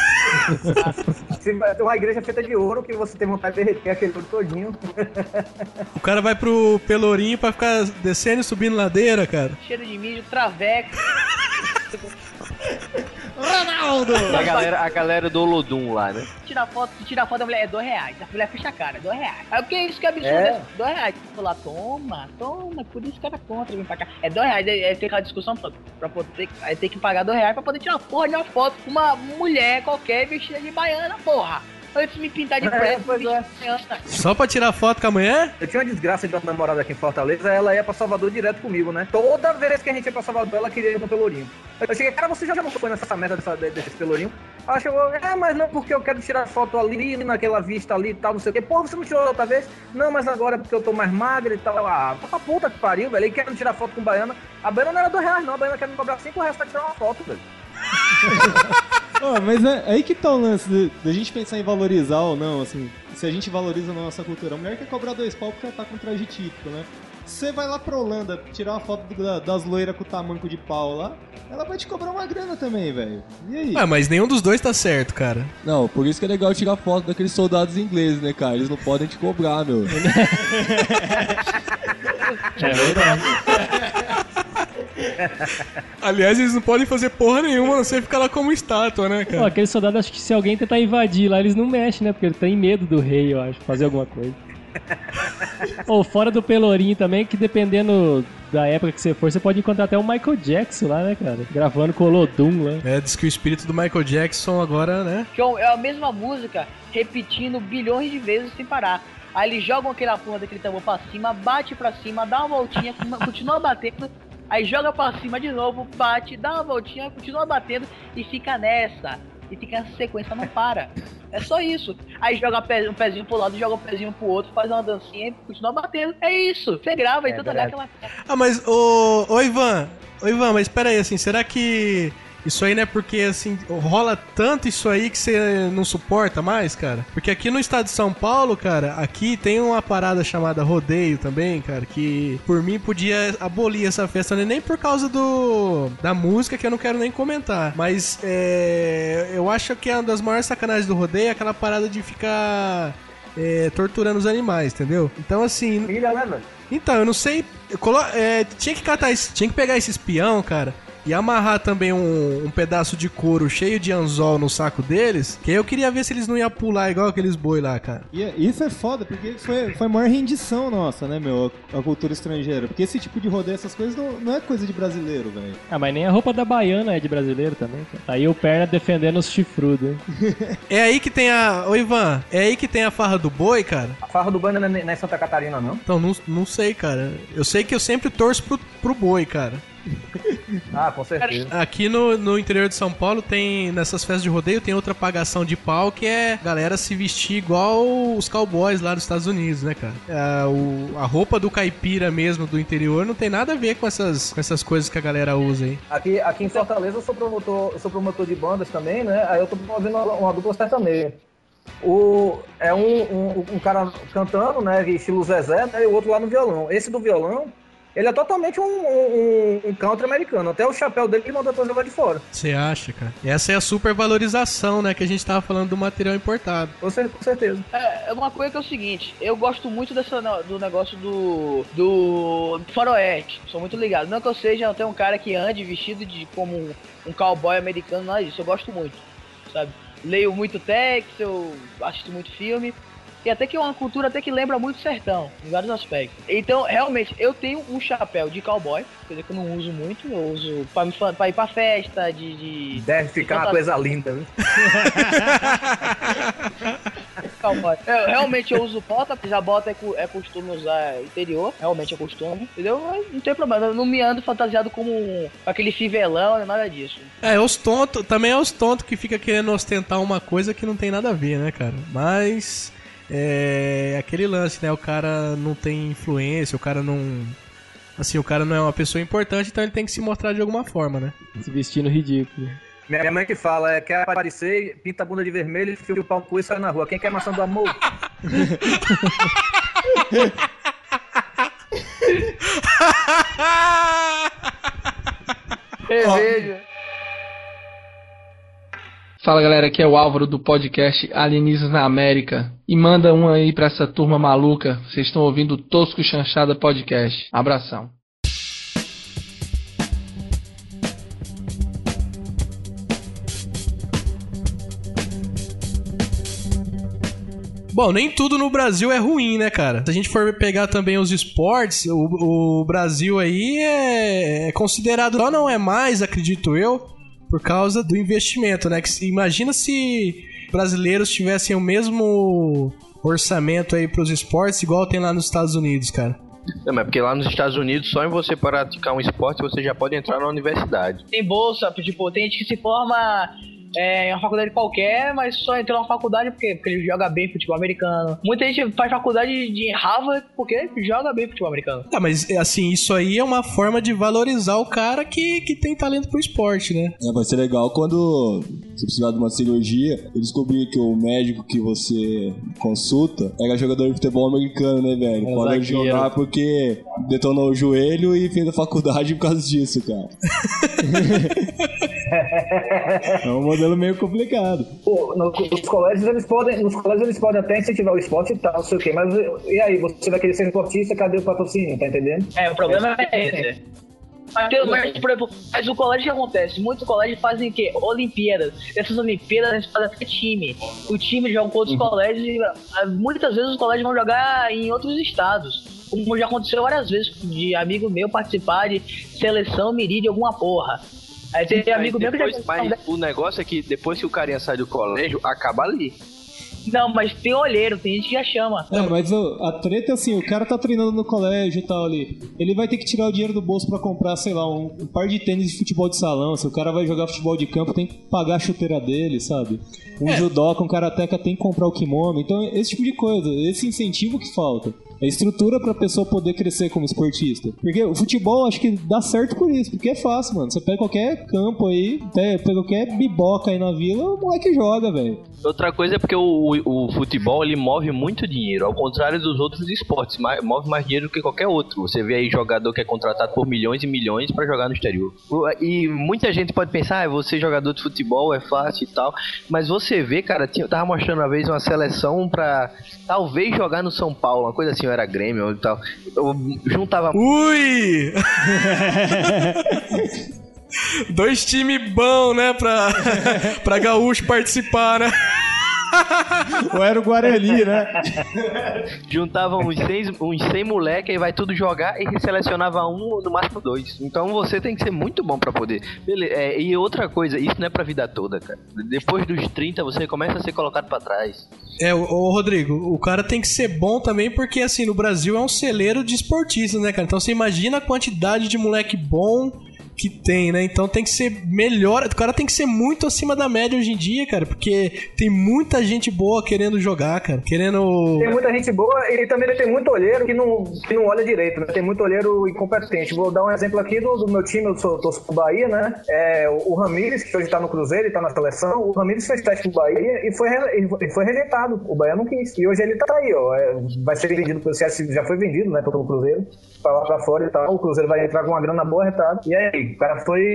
Tem uma igreja feita de ouro que você tem vontade de derreter aquele ouro todinho. O cara vai pro Pelourinho pra ficar descendo e subindo ladeira, cara. Cheiro de milho, traveco. Ronaldo! A galera do Olodum lá, né? Tira foto da mulher é R$2. A mulher fecha a cara, R$2. Aí o que é isso que é absurdo? É. R$2. Vou lá, toma, por isso que era contra vir pra cá. É R$2, aí tem aquela discussão pra poder. Aí tem que pagar R$2 pra poder tirar uma porra de uma foto com uma mulher qualquer vestida de baiana, porra. Antes de me pintar de preto, Só pra tirar foto com a mulher? Eu tinha uma desgraça de uma namorada aqui em Fortaleza, ela ia pra Salvador direto comigo, né? Toda vez que a gente ia pra Salvador, ela queria ir no Pelourinho. Eu cheguei, cara, você já não foi nessa merda desse Pelourinho? Ela chegou, mas não, porque eu quero tirar foto ali, naquela vista ali e tal, não sei o quê. Pô, você não tirou outra vez? Não, mas agora é porque eu tô mais magra e tal. Ah, pra puta que pariu, velho. Ele querendo tirar foto com baiana. A baiana não era R$2, não. A baiana quer me cobrar R$5 pra tirar uma foto, velho. Mas é aí que tá o lance da gente pensar em valorizar ou não, assim. Se a gente valoriza a nossa cultura. A mulher quer cobrar R$2 porque ela tá com traje típico, né? Você vai lá pra Holanda tirar uma foto das loiras com o tamanco de pau lá, ela vai te cobrar uma grana também, velho. E aí? Ah, mas nenhum dos dois tá certo, cara. Não, por isso que é legal tirar foto daqueles soldados ingleses, né, cara? Eles não podem te cobrar, meu. É verdade. Aliás, eles não podem fazer porra nenhuma, a não ser ficar lá como estátua, né, cara? Pô, aqueles soldados, acho que se alguém tentar invadir lá, eles não mexem, né? Porque eles têm medo do rei, eu acho, fazer alguma coisa. Ou fora do Pelourinho também, que dependendo da época que você for, você pode encontrar até o Michael Jackson lá, né, cara? Gravando com o Olodum lá. É, diz que o espírito do Michael Jackson agora, né? Que é a mesma música, repetindo bilhões de vezes sem parar. Aí eles jogam aquela porra daquele tambor pra cima, bate pra cima, dá uma voltinha, continua batendo. Aí joga pra cima de novo, bate, dá uma voltinha, continua batendo e fica nessa. E fica nessa sequência, não para. É só isso. Aí joga um pezinho pro lado, joga um pezinho pro outro, faz uma dancinha e continua batendo. É isso. Você grava e tenta dar aquela... Ah, mas, ô Ivan, mas espera aí, assim, será que isso aí não é porque, assim, rola tanto isso aí que você não suporta mais, cara? Porque aqui no estado de São Paulo, cara, aqui tem uma parada chamada rodeio também, cara, que por mim podia abolir essa festa, nem por causa da música, que eu não quero nem comentar, mas eu acho que é uma das maiores sacanagens do rodeio é aquela parada de ficar torturando os animais, entendeu? Então, assim... Filha, né, velho? Então, eu não sei... tinha que pegar esse espião, cara, e amarrar também um pedaço de couro cheio de anzol no saco deles, que aí eu queria ver se eles não iam pular igual aqueles boi lá, cara. E isso é foda, porque foi a maior rendição nossa, né, meu? A cultura estrangeira. Porque esse tipo de rodeio, essas coisas, não é coisa de brasileiro, velho. Ah, mas nem a roupa da baiana é de brasileiro também, cara. Tá aí o Perna defendendo os chifrudos, hein? É aí que tem Ô, Ivan, é aí que tem a farra do boi, cara? A farra do boi não é em Santa Catarina, não? Então, não sei, cara. Eu sei que eu sempre torço pro boi, cara. Ah, com certeza. Aqui no interior de São Paulo tem, nessas festas de rodeio, tem outra pagação de pau que é galera se vestir igual os cowboys lá dos Estados Unidos, né, cara? A roupa do caipira mesmo do interior não tem nada a ver com essas coisas que a galera usa aí. Aqui em Fortaleza eu sou promotor de bandas também, né? Aí eu tô promovendo uma dupla sertaneja. É um cara cantando, né, estilo Zezé, né, e o outro lá no violão. Esse do violão, ele é totalmente um country americano. Até o chapéu dele ele mandou pra jogar de fora. Você acha, cara? Essa é a supervalorização, né? Que a gente tava falando do material importado. Com certeza. É uma coisa que é o seguinte, eu gosto muito do negócio do faroeste. Sou muito ligado. Não que eu seja até um cara que ande vestido como um cowboy americano, nada disso. Eu gosto muito, sabe? Leio muito texto, eu assisto muito filme. E até que é uma cultura até que lembra muito o sertão, em vários aspectos. Então, realmente, eu tenho um chapéu de cowboy, coisa que eu não uso muito, eu uso pra ir pra festa, Deve ficar uma coisa linda, né? Cowboy. Realmente eu uso bota, porque a bota é costume usar interior, realmente é costume, entendeu? Mas não tem problema, eu não me ando fantasiado como aquele fivelão, nem nada disso. Também é os tontos que fica querendo ostentar uma coisa que não tem nada a ver, né, cara? Mas... é aquele lance, né? O cara não tem influência, o cara não é uma pessoa importante, então ele tem que se mostrar de alguma forma, né? Se vestindo ridículo. Minha mãe que fala, quer aparecer, pinta a bunda de vermelho, enfia o pau no cu e sai na rua. Quem quer maçã do amor? Cerveja. Fala galera, aqui é o Álvaro do podcast Alienígenas na América. E manda um aí pra essa turma maluca. Vocês estão ouvindo o Tosco Chanchada Podcast. Abração. Bom, nem tudo no Brasil é ruim, né, cara? Se a gente for pegar também os esportes, o Brasil aí é considerado, só não é mais, acredito eu, por causa do investimento, né? Que imagina se brasileiros tivessem o mesmo orçamento aí pros esportes igual tem lá nos Estados Unidos, cara. Não, mas porque lá nos Estados Unidos, só em você praticar um esporte, você já pode entrar na universidade. Tem bolsa, tipo, tem gente que se forma em uma faculdade qualquer, mas só entrou na faculdade porque ele joga bem futebol americano. Muita gente faz faculdade de Harvard porque joga bem futebol americano. Ah, mas assim, isso aí é uma forma de valorizar o cara que tem talento pro esporte, né? Vai ser legal quando você precisar de uma cirurgia e descobrir que o médico que você consulta era jogador de futebol americano, né, velho? Pode jogar porque detonou o joelho e fez a faculdade por causa disso, cara. É um modelo meio complicado. Pô, nos colégios eles podem até incentivar o esporte e tal, não sei o quê, mas e aí, você vai querer ser esportista, cadê o patrocínio, tá entendendo? O problema é esse. Mas, por exemplo, mas o colégio que acontece? Muitos colégios fazem o quê? Olimpíadas. Essas Olimpíadas eles fazem até time. O time joga com outros colégios e muitas vezes os colégios vão jogar em outros estados. Como já aconteceu várias vezes de amigo meu participar de seleção mirim de alguma porra. Aí tem amigo meu que já... Mas o negócio é que depois que o carinha sai do colégio, acaba ali. Não, mas tem olheiro, tem gente que já chama. Mas a treta é assim, o cara tá treinando no colégio e tal ali. Ele vai ter que tirar o dinheiro do bolso pra comprar, sei lá, um par de tênis de futebol de salão. Se o cara vai jogar futebol de campo, tem que pagar a chuteira dele, sabe? Judoca, um karateca tem que comprar o kimono. Então, esse tipo de coisa, esse incentivo que falta. É estrutura pra pessoa poder crescer como esportista. Porque o futebol, acho que dá certo por isso. Porque é fácil, mano. Você pega qualquer campo aí, pega qualquer biboca aí na vila, o moleque joga, velho. Outra coisa é porque o futebol, ele move muito dinheiro. Ao contrário dos outros esportes. Move mais dinheiro do que qualquer outro. Você vê aí jogador que é contratado por milhões e milhões pra jogar no exterior. E muita gente pode pensar, você jogador de futebol é fácil e tal. Mas você vê, cara, eu tava mostrando uma vez uma seleção pra talvez jogar no São Paulo. Uma coisa assim, eu era Grêmio e tal. Eu juntava... Ui! 2 times bons, né? Pra gaúcho participar, né? Ou era o Guarani, né? Juntava uns 100 moleque e vai tudo jogar e selecionava um, no máximo 2. Então você tem que ser muito bom pra poder. Beleza. E outra coisa, isso não é pra vida toda, cara. Depois dos 30 você começa a ser colocado pra trás. Ô Rodrigo, o cara tem que ser bom também porque assim, no Brasil é um celeiro de esportistas, né, cara? Então você imagina a quantidade de moleque bom que tem, né? Então tem que ser melhor. O cara tem que ser muito acima da média hoje em dia, cara, porque tem muita gente boa querendo jogar, cara. Tem muita gente boa e também tem muito olheiro que não olha direito, né? Tem muito olheiro incompetente. Vou dar um exemplo aqui do meu time, eu torço pro Bahia, né? O Ramires, que hoje tá no Cruzeiro e tá na seleção, o Ramires fez teste pro Bahia e foi rejeitado. O Bahia não quis. E hoje ele tá aí, ó. Vai ser vendido pelo CS, já foi vendido, né? Pelo Cruzeiro. Pra lá pra fora e tal. O Cruzeiro vai entrar com uma grana boa, retado. E aí, o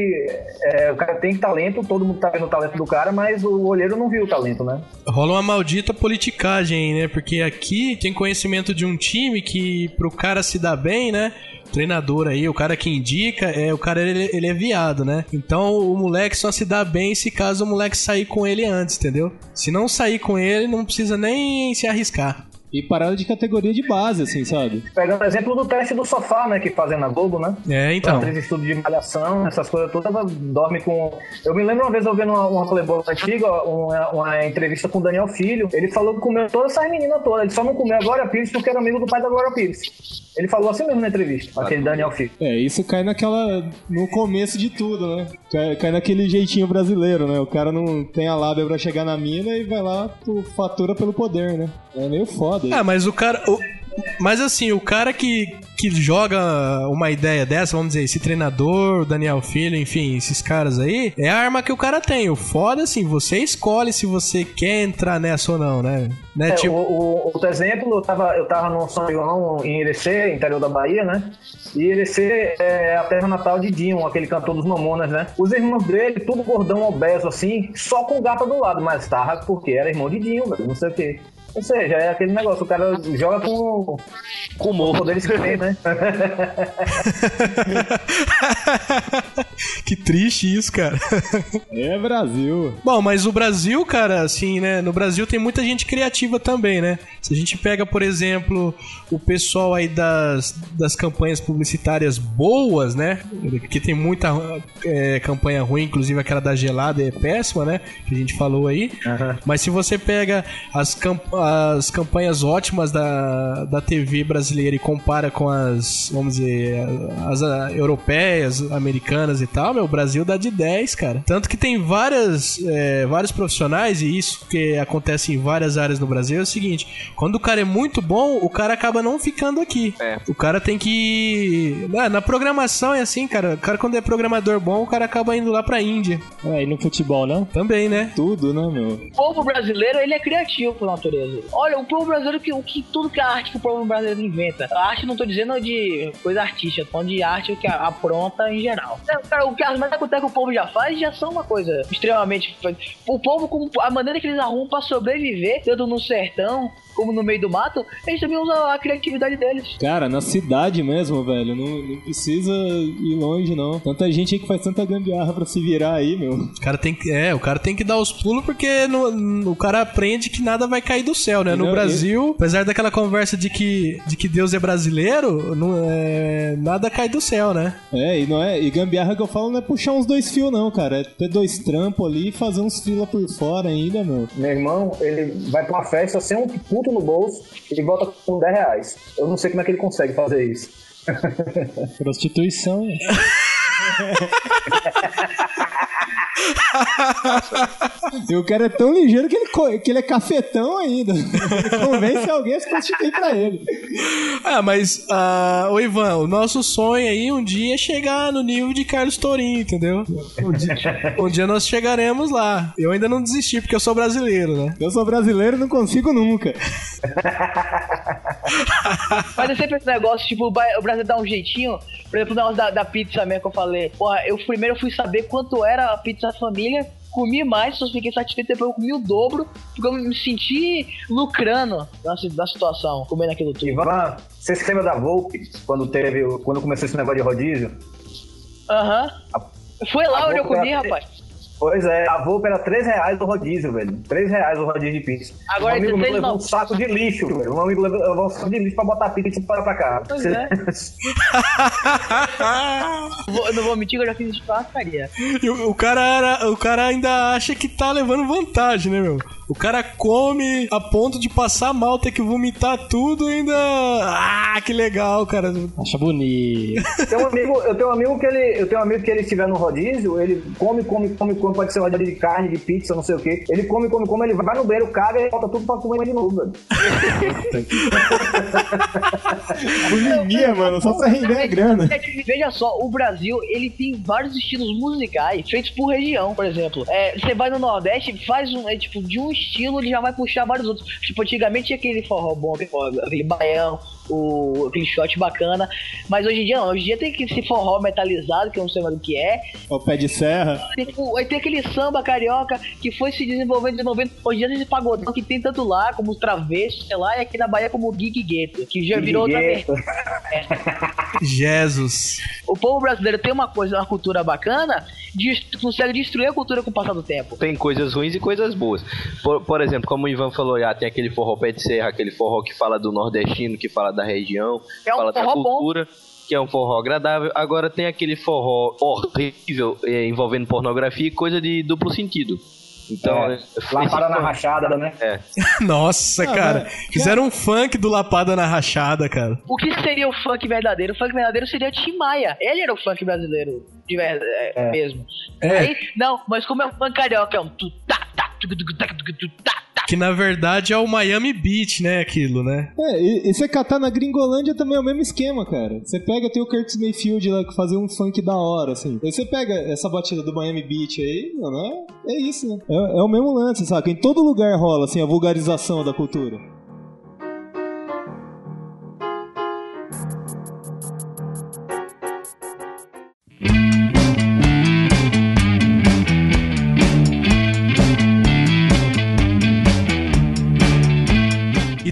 cara tem talento, todo mundo tá vendo o talento do cara, mas o olheiro não viu o talento, né? Rola uma maldita politicagem, né? Porque aqui tem conhecimento de um time que pro cara se dar bem, né? O treinador aí, o cara que indica, o cara ele é viado, né? Então o moleque só se dá bem se caso o moleque sair com ele antes, entendeu? Se não sair com ele, não precisa nem se arriscar. E parada de categoria de base, assim, sabe? Pegando o exemplo do teste do sofá, né? Que fazem na Globo, né? Então. Atriz de estudo de malhação, essas coisas todas, ela dorme com... Eu me lembro uma vez eu vendo uma Playboy antiga, uma entrevista com o Daniel Filho. Ele falou que comeu todas essas meninas todas. Ele só não comeu a Glória Pires porque era amigo do pai da Glória Pires. Ele falou assim mesmo na entrevista, aquele Daniel Filho. Isso cai no começo de tudo, né? Cai naquele jeitinho brasileiro, né? O cara não tem a lábia pra chegar na mina e vai lá, fatura pelo poder, né? É meio foda. Mas o cara... Mas assim, o cara que joga uma ideia dessa, vamos dizer, esse treinador, o Daniel Filho, enfim, esses caras aí, é a arma que o cara tem. O foda, assim, você escolhe se você quer entrar nessa ou não, né? Outro exemplo, eu tava no São João, em Irecê, interior da Bahia, né? E Irecê é a terra natal de Dinho, aquele cantor dos Mamonas, né? Os irmãos dele, tudo gordão, obeso, assim, só com gata do lado, mas tava porque era irmão de Dinho, velho, não sei o quê. Ou seja, é aquele negócio, o cara joga com poderes que tem, né? Que triste isso, cara. É Brasil. Bom, mas o Brasil, cara, assim, né? No Brasil tem muita gente criativa também, né? Se a gente pega, por exemplo, o pessoal aí das campanhas publicitárias boas, né? Que tem muita campanha ruim, inclusive aquela da gelada é péssima, né? Que a gente falou aí. Uhum. Mas se você pega as campanhas ótimas da TV brasileira e compara com as, vamos dizer, as europeias, americanas e tal, meu, o Brasil dá de 10, cara. Tanto que tem vários profissionais, e isso que acontece em várias áreas no Brasil, é o seguinte: quando o cara é muito bom, o cara acaba não ficando aqui. O cara tem que... Na programação é assim, cara. O cara, quando é programador bom, o cara acaba indo lá pra Índia. E no futebol, não? Também, né? Tudo, né, meu? O povo brasileiro, ele é criativo por natureza. Olha, o povo brasileiro, tudo que a arte que o povo brasileiro inventa. A arte, não tô dizendo de coisa artística, tô falando de arte que apronta em geral. Cara, o que as mais acontece que o povo já faz, já são uma coisa extremamente... O povo, com a maneira que eles arrumam pra sobreviver, tanto no sertão como no meio do mato, eles também usam a criatividade deles. Cara, na cidade mesmo, velho, não precisa ir longe, não. Tanta gente aí que faz tanta gambiarra pra se virar aí, meu. O cara tem que dar os pulos, porque o cara aprende que nada vai cair do céu, né? No Brasil, apesar daquela conversa de que Deus é brasileiro, nada cai do céu, né? E gambiarra que eu falo não é puxar uns 2 fios, não, cara. É ter 2 trampos ali e fazer uns fila por fora ainda, meu. Meu irmão, ele vai pra uma festa sem um puto no bolso e volta com R$10. Eu não sei como é que ele consegue fazer isso. Prostituição, E o cara é tão ligeiro que ele é cafetão ainda. Ele convence alguém a se prostituir pra ele. Mas, ô Ivan, o nosso sonho aí um dia é chegar no nível de Carlos Tourinho, entendeu? Um dia nós chegaremos lá. Eu ainda não desisti, porque eu sou brasileiro, né? Eu sou brasileiro e não consigo nunca. Mas é sempre esse negócio, tipo, o Brasil dá um jeitinho. Por exemplo, o negócio da pizza mesmo que eu falei. Porra, eu primeiro fui saber quanto era a pizza família, comi mais, só fiquei satisfeito, depois eu comi o dobro, porque eu me senti lucrando na situação, comendo aquilo tudo. Ivan, você se lembra da Volpe, quando começou esse negócio de rodízio? Aham. Foi lá onde eu comi, rapaz. Pois é, a Volpe era R$3 o rodízio, velho. R$3 o rodízio de pizza. Agora um amigo meu levou não. um saco de lixo, velho. Um amigo levou um saco de lixo pra botar a pizza e pra cá. Pois é. Eu não vou mentir que eu já fiz isso pra lascaria. E o cara ainda acha que tá levando vantagem, né, meu? O cara come a ponto de passar mal, ter que vomitar tudo e ainda... Ah, que legal, cara. Acha bonito. Eu tenho um amigo que ele estiver no rodízio, ele come, pode ser rodízio de carne, de pizza, não sei o que. Ele come, ele vai no banheiro, caga e volta tudo pra comer de novo, velho. Bulimia, mano, só pra render a grana. Veja só, o Brasil, ele tem vários estilos musicais feitos por região, por exemplo. Você vai no Nordeste, faz de um estilo, ele já vai puxar vários outros. Tipo, antigamente tinha aquele forró bom, aquele baião, aquele shot bacana, mas hoje em dia não. Hoje em dia tem esse forró metalizado, que eu não sei mais o que é. O pé de serra. Aí tem aquele samba carioca que foi se desenvolvendo de 90. Hoje em dia tem esse pagodão que tem tanto lá como os travessos, sei lá, e aqui na Bahia como o Gig Gueto, que já virou outra vertente. Jesus. O povo brasileiro tem uma cultura bacana, consegue destruir a cultura com o passar do tempo. Tem coisas ruins e coisas boas. Por exemplo, como o Ivan falou, tem aquele forró pé de serra, aquele forró que fala do nordestino, que fala da região, que fala da cultura, que é um forró agradável. Agora tem aquele forró horrível envolvendo pornografia e coisa de duplo sentido. Então, Lapada na Rachada, né? Nossa, cara. Fizeram um funk do Lapada na Rachada, cara. O que seria o funk verdadeiro? O funk verdadeiro seria Tim Maia. Ele era o funk brasileiro de verdade, mesmo. Aí, não, mas como é o funk carioca, é um que na verdade é o Miami Beach, né, aquilo, né? E você catar na Gringolândia também é o mesmo esquema, cara. Você pega, tem o Curtis Mayfield lá que fazia um funk da hora, assim. Aí você pega essa batida do Miami Beach aí, mano, é isso, né? É o mesmo lance, saca? Em todo lugar rola, assim, a vulgarização da cultura.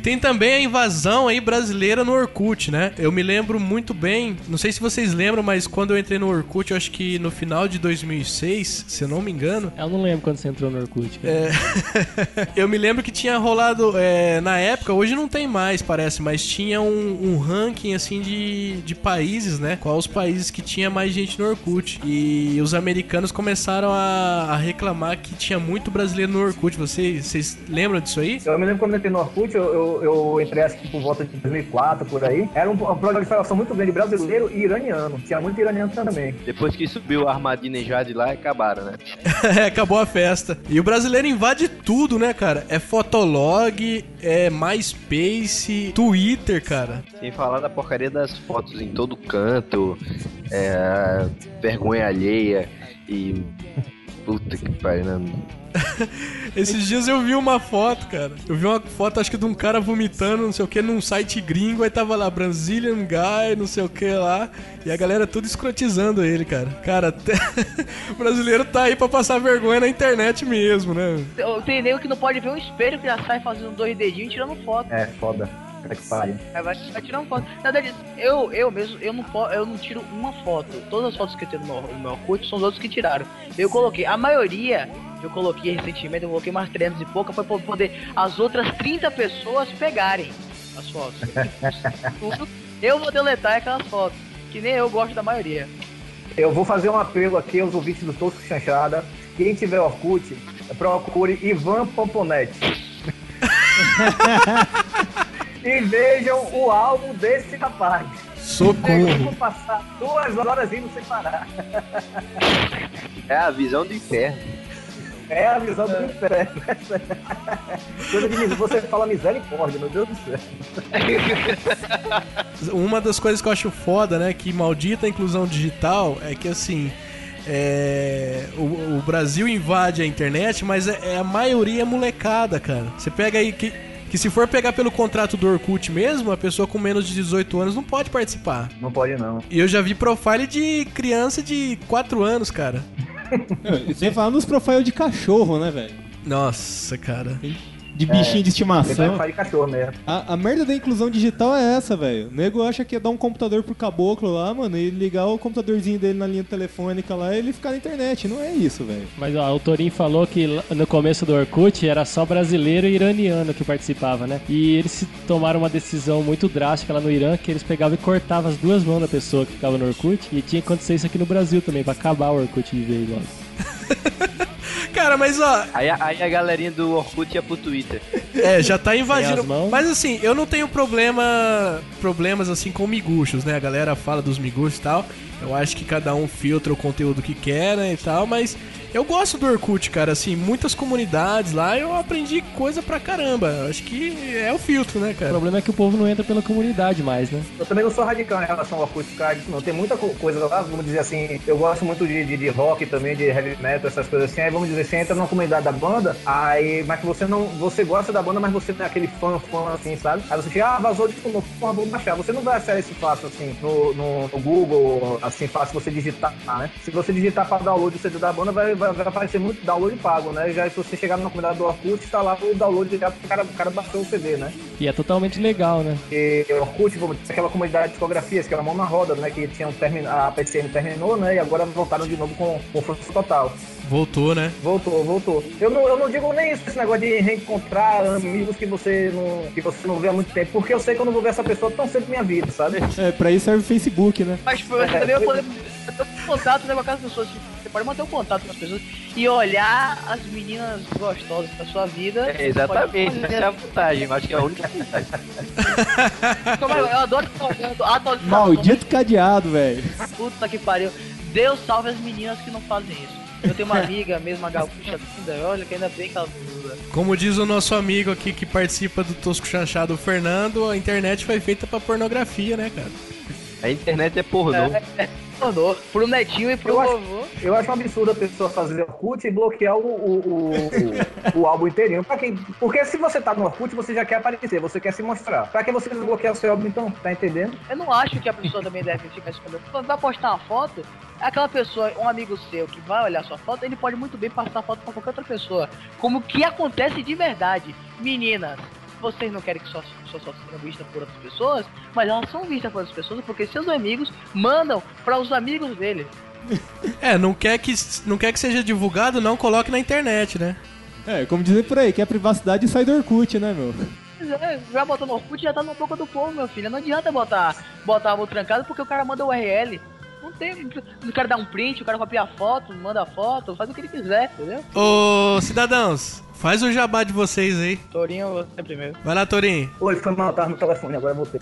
tem também a invasão aí brasileira no Orkut, né? Eu me lembro muito bem, não sei se vocês lembram, mas quando eu entrei no Orkut, eu acho que no final de 2006, se eu não me engano... Eu não lembro quando você entrou no Orkut, cara. Eu me lembro que tinha rolado, na época, hoje não tem mais, parece, mas tinha um ranking, assim, de países, né? Quais os países que tinha mais gente no Orkut. E os americanos começaram a reclamar que tinha muito brasileiro no Orkut. Vocês lembram disso aí? Eu me lembro quando eu entrei no Orkut, eu entrei acho que por volta de 2004, por aí. Era uma proliferação muito grande de brasileiro e iraniano. Tinha muito iraniano também. Depois que subiu o Ahmadinejad lá, acabaram, né? Acabou a festa. E o brasileiro invade tudo, né, cara? É Fotolog, é MySpace, Twitter, cara. Sem falar da porcaria das fotos em todo canto, vergonha alheia e... Puta que pariu, né? Esses dias eu vi uma foto, cara. Eu vi uma foto, acho que de um cara vomitando, não sei o que, num site gringo. Aí tava lá, Brazilian Guy, não sei o que lá. E a galera tudo escrotizando ele, cara. Cara, até... o brasileiro tá aí pra passar vergonha na internet mesmo, né? Eu tenho que não pode ver um espelho que já sai fazendo 2 dedinhos e tirando foto. É, foda. Vai tirar uma foto. Na verdade, eu mesmo, eu não tiro uma foto. Todas as fotos que eu tenho no meu Orkut são os outros que tiraram. Eu coloquei, a maioria eu coloquei recentemente, eu coloquei mais 300 e pouca pra poder as outras 30 pessoas pegarem as fotos. Eu vou deletar aquelas fotos, que nem eu gosto da maioria. Eu vou fazer um apelo aqui aos ouvintes do Tosco Chanchada. Quem tiver Orkut, procure Ivan Pomponete. E vejam o álbum desse rapaz. Socorro. Eu vou passar 2 horas indo sem parar. É a visão do inferno. É a visão do inferno. Você fala misericórdia, meu Deus do céu. Uma das coisas que eu acho foda, né, que maldita a inclusão digital, é que assim... o Brasil invade a internet, mas a maioria é molecada, cara. Você pega aí que se for pegar pelo contrato do Orkut mesmo, a pessoa com menos de 18 anos não pode participar. Não pode, não. E eu já vi profile de criança de 4 anos, cara. Sem falar nos profiles de cachorro, né, velho? Nossa, cara. De bichinho de estimação. De cachorro mesmo. A merda da inclusão digital é essa, velho. O nego acha que é dar um computador pro caboclo lá, mano, e ligar o computadorzinho dele na linha telefônica lá e ele ficar na internet. Não é isso, velho. Mas ó, o Torinho falou que no começo do Orkut era só brasileiro e iraniano que participava, né? E eles tomaram uma decisão muito drástica lá no Irã, que eles pegavam e cortavam as 2 mãos da pessoa que ficava no Orkut. E tinha que acontecer isso aqui no Brasil também, pra acabar o Orkut de vez logo. Cara, mas ó... Aí a galerinha do Orkut ia pro Twitter. Já tá invadindo. Mas assim, eu não tenho problemas assim com miguxos, né? A galera fala dos miguxos e tal. Eu acho que cada um filtra o conteúdo que quer, né, e tal, mas eu gosto do Orkut, cara, assim, muitas comunidades lá, eu aprendi coisa pra caramba. Acho que é o filtro, né, cara? O problema é que o povo não entra pela comunidade mais, né? Eu também não sou radical em relação ao Orkut, cara, não. Tem muita coisa lá, vamos dizer assim, eu gosto muito de rock também, de heavy metal, essas coisas assim. Aí vamos dizer, você entra numa comunidade da banda, aí, mas que você gosta da banda, mas você não é aquele fã assim, sabe? Aí você chega, vazou de como, porra, vou baixar. Você não vai achar isso fácil assim no Google, assim, fácil você digitar, né? Se você digitar para download o CD da banda, vai aparecer muito download pago, né? Já se você chegar na comunidade do Orkut, tá lá o download já, porque o cara baixou o CD, né? E é totalmente legal, né? E o Orkut, aquela comunidade de discografias, que era mão na roda, né? Que tinham a PCM terminou, né? E agora voltaram de novo com força total. Voltou, né? Voltou. Eu não digo nem isso, esse negócio de reencontrar amigos que você não vê há muito tempo, porque eu sei que eu não vou ver essa pessoa tão cedo na minha vida, sabe? Pra isso serve o Facebook, né? Mas você também vai poder manter o contato, né, com as pessoas. Você pode manter o contato com as pessoas e olhar as meninas gostosas da sua vida. Exatamente, essa é a vantagem, eu acho que é a única vantagem. Eu adoro atualização. Maldito cadeado, velho. Puta que pariu. Deus salve as meninas que não fazem isso. Eu tenho uma amiga mesmo, a gaúcha, olha que ainda bem que ela usa. Como diz o nosso amigo aqui que participa do Tosco Chanchado, o Fernando, a internet foi feita pra pornografia, né, cara? A internet é pornô. É pornô. Pro netinho e pro vovô. Eu acho um absurdo a pessoa fazer Orkut e bloquear o álbum inteirinho. Pra quem? Porque se você tá no Orkut, você já quer aparecer, você quer se mostrar. Pra que você desbloquear o seu álbum, então? Tá entendendo? Eu não acho que a pessoa também deve ficar escondendo. Quando vai postar uma foto, aquela pessoa, um amigo seu que vai olhar sua foto, ele pode muito bem passar a foto pra qualquer outra pessoa. Como que acontece de verdade. Meninas, vocês não querem que só sejam vistas por outras pessoas, mas elas são vistas por outras pessoas porque seus amigos mandam para os amigos dele. Não quer que seja divulgado, não coloque na internet, né? Como dizem por aí, que é privacidade sai do Orkut, né, meu? Já botou no Orkut, já tá na boca do povo, meu filho. Não adianta botar a mão trancada porque o cara manda o URL. Não tem. O cara dá um print, o cara copia a foto, manda a foto, faz o que ele quiser, entendeu? Ô, cidadãos, faz o jabá de vocês aí. Torinho, você primeiro. Vai lá, Torinho. Oi, foi mal, tava no telefone, agora eu voltei.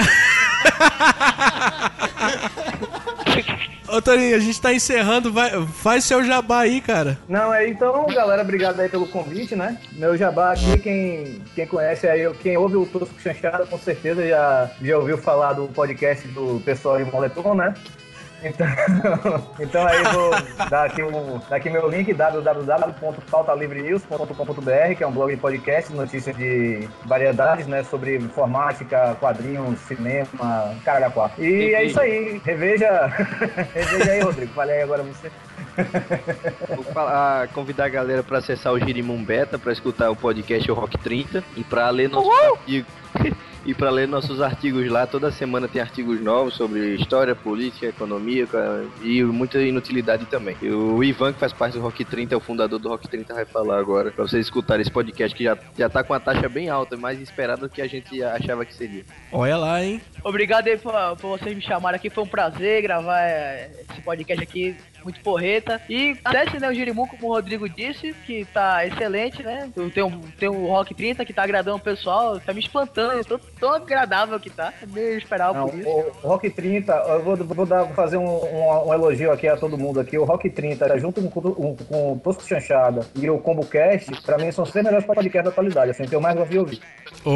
Ô, Torinho, a gente tá encerrando, faz seu jabá aí, cara. Não, então, galera, obrigado aí pelo convite, né? Meu jabá aqui, quem conhece aí, quem ouve o Tosco Chanchada, com certeza já ouviu falar do podcast do pessoal de Moletom, né? Então aí vou dar aqui meu link, www.pautalivrenews.com.br, que é um blog de podcast, notícias de variedades, né, sobre informática, quadrinhos, cinema, caralho a quatro. E é isso aí, reveja aí, Rodrigo, falei aí agora você. Vou convidar a galera para acessar o Girimum Beta, para escutar o podcast O Rock 30 e para ler nossos artigos. E para ler nossos artigos lá, toda semana tem artigos novos sobre história, política, economia e muita inutilidade também. E o Ivan, que faz parte do Rock 30, é o fundador do Rock 30, vai falar agora, para vocês escutarem esse podcast que já tá com a taxa bem alta, mais esperada do que a gente achava que seria. Olha lá, hein? Obrigado aí por vocês me chamarem aqui, foi um prazer gravar esse podcast aqui. Muito porreta. E acesse, né, o Girimum, como o Rodrigo disse, que tá excelente, né? Tem o Rock 30 que tá agradando o pessoal, tá me espantando, tão agradável que tá. Eu meio esperava por isso. O Rock 30, eu vou fazer um elogio aqui a todo mundo aqui. O Rock 30, junto com o Tosco Chanchada e o ComboCast, pra mim são os 3 melhores podcasts da atualidade, assim, que eu mais gosto de ouvir.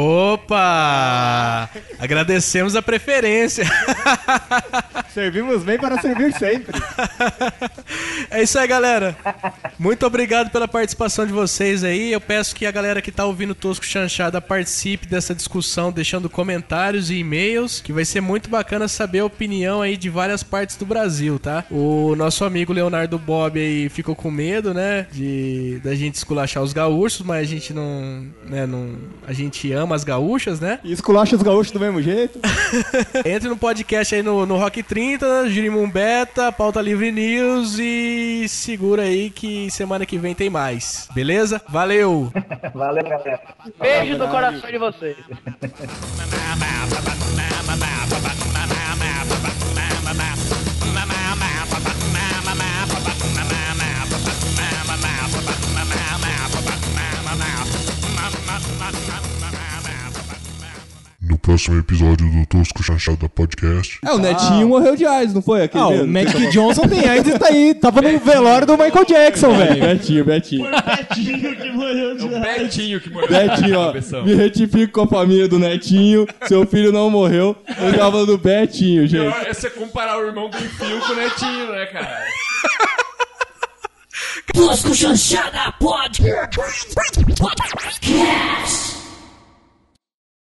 Opa! Agradecemos a preferência. Servimos bem para servir sempre. É isso aí, galera. Muito obrigado pela participação de vocês aí. Eu peço que a galera que tá ouvindo o Tosco Chanchada participe dessa discussão, deixando comentários e e-mails, que vai ser muito bacana saber a opinião aí de várias partes do Brasil, tá? O nosso amigo Leonardo Bob aí ficou com medo, né, da gente esculachar os gaúchos, mas a gente a gente ama as gaúchas, né? E esculacha os gaúchos do mesmo jeito. Entre no podcast aí no Rock 30, Girimum Beta, Pauta Livre News e segura aí que semana que vem tem mais. Beleza? Valeu! Valeu, galera. Beijo no coração de vocês. No próximo episódio do Tosco Chanchada Podcast. O Netinho morreu de AIDS, não foi? Aquele o Magic Johnson tem AIDS e tá aí. Tava no velório do Michael Jackson, velho. Betinho. Foi o Betinho que morreu de AIDS. O Betinho que morreu. Betinho, ó. Me retifico com a família do Netinho. Seu filho não morreu. Eu tava do Betinho, gente. É você comparar o irmão do Enfio com o Netinho, né, cara? Tosco Chanchada Podcast.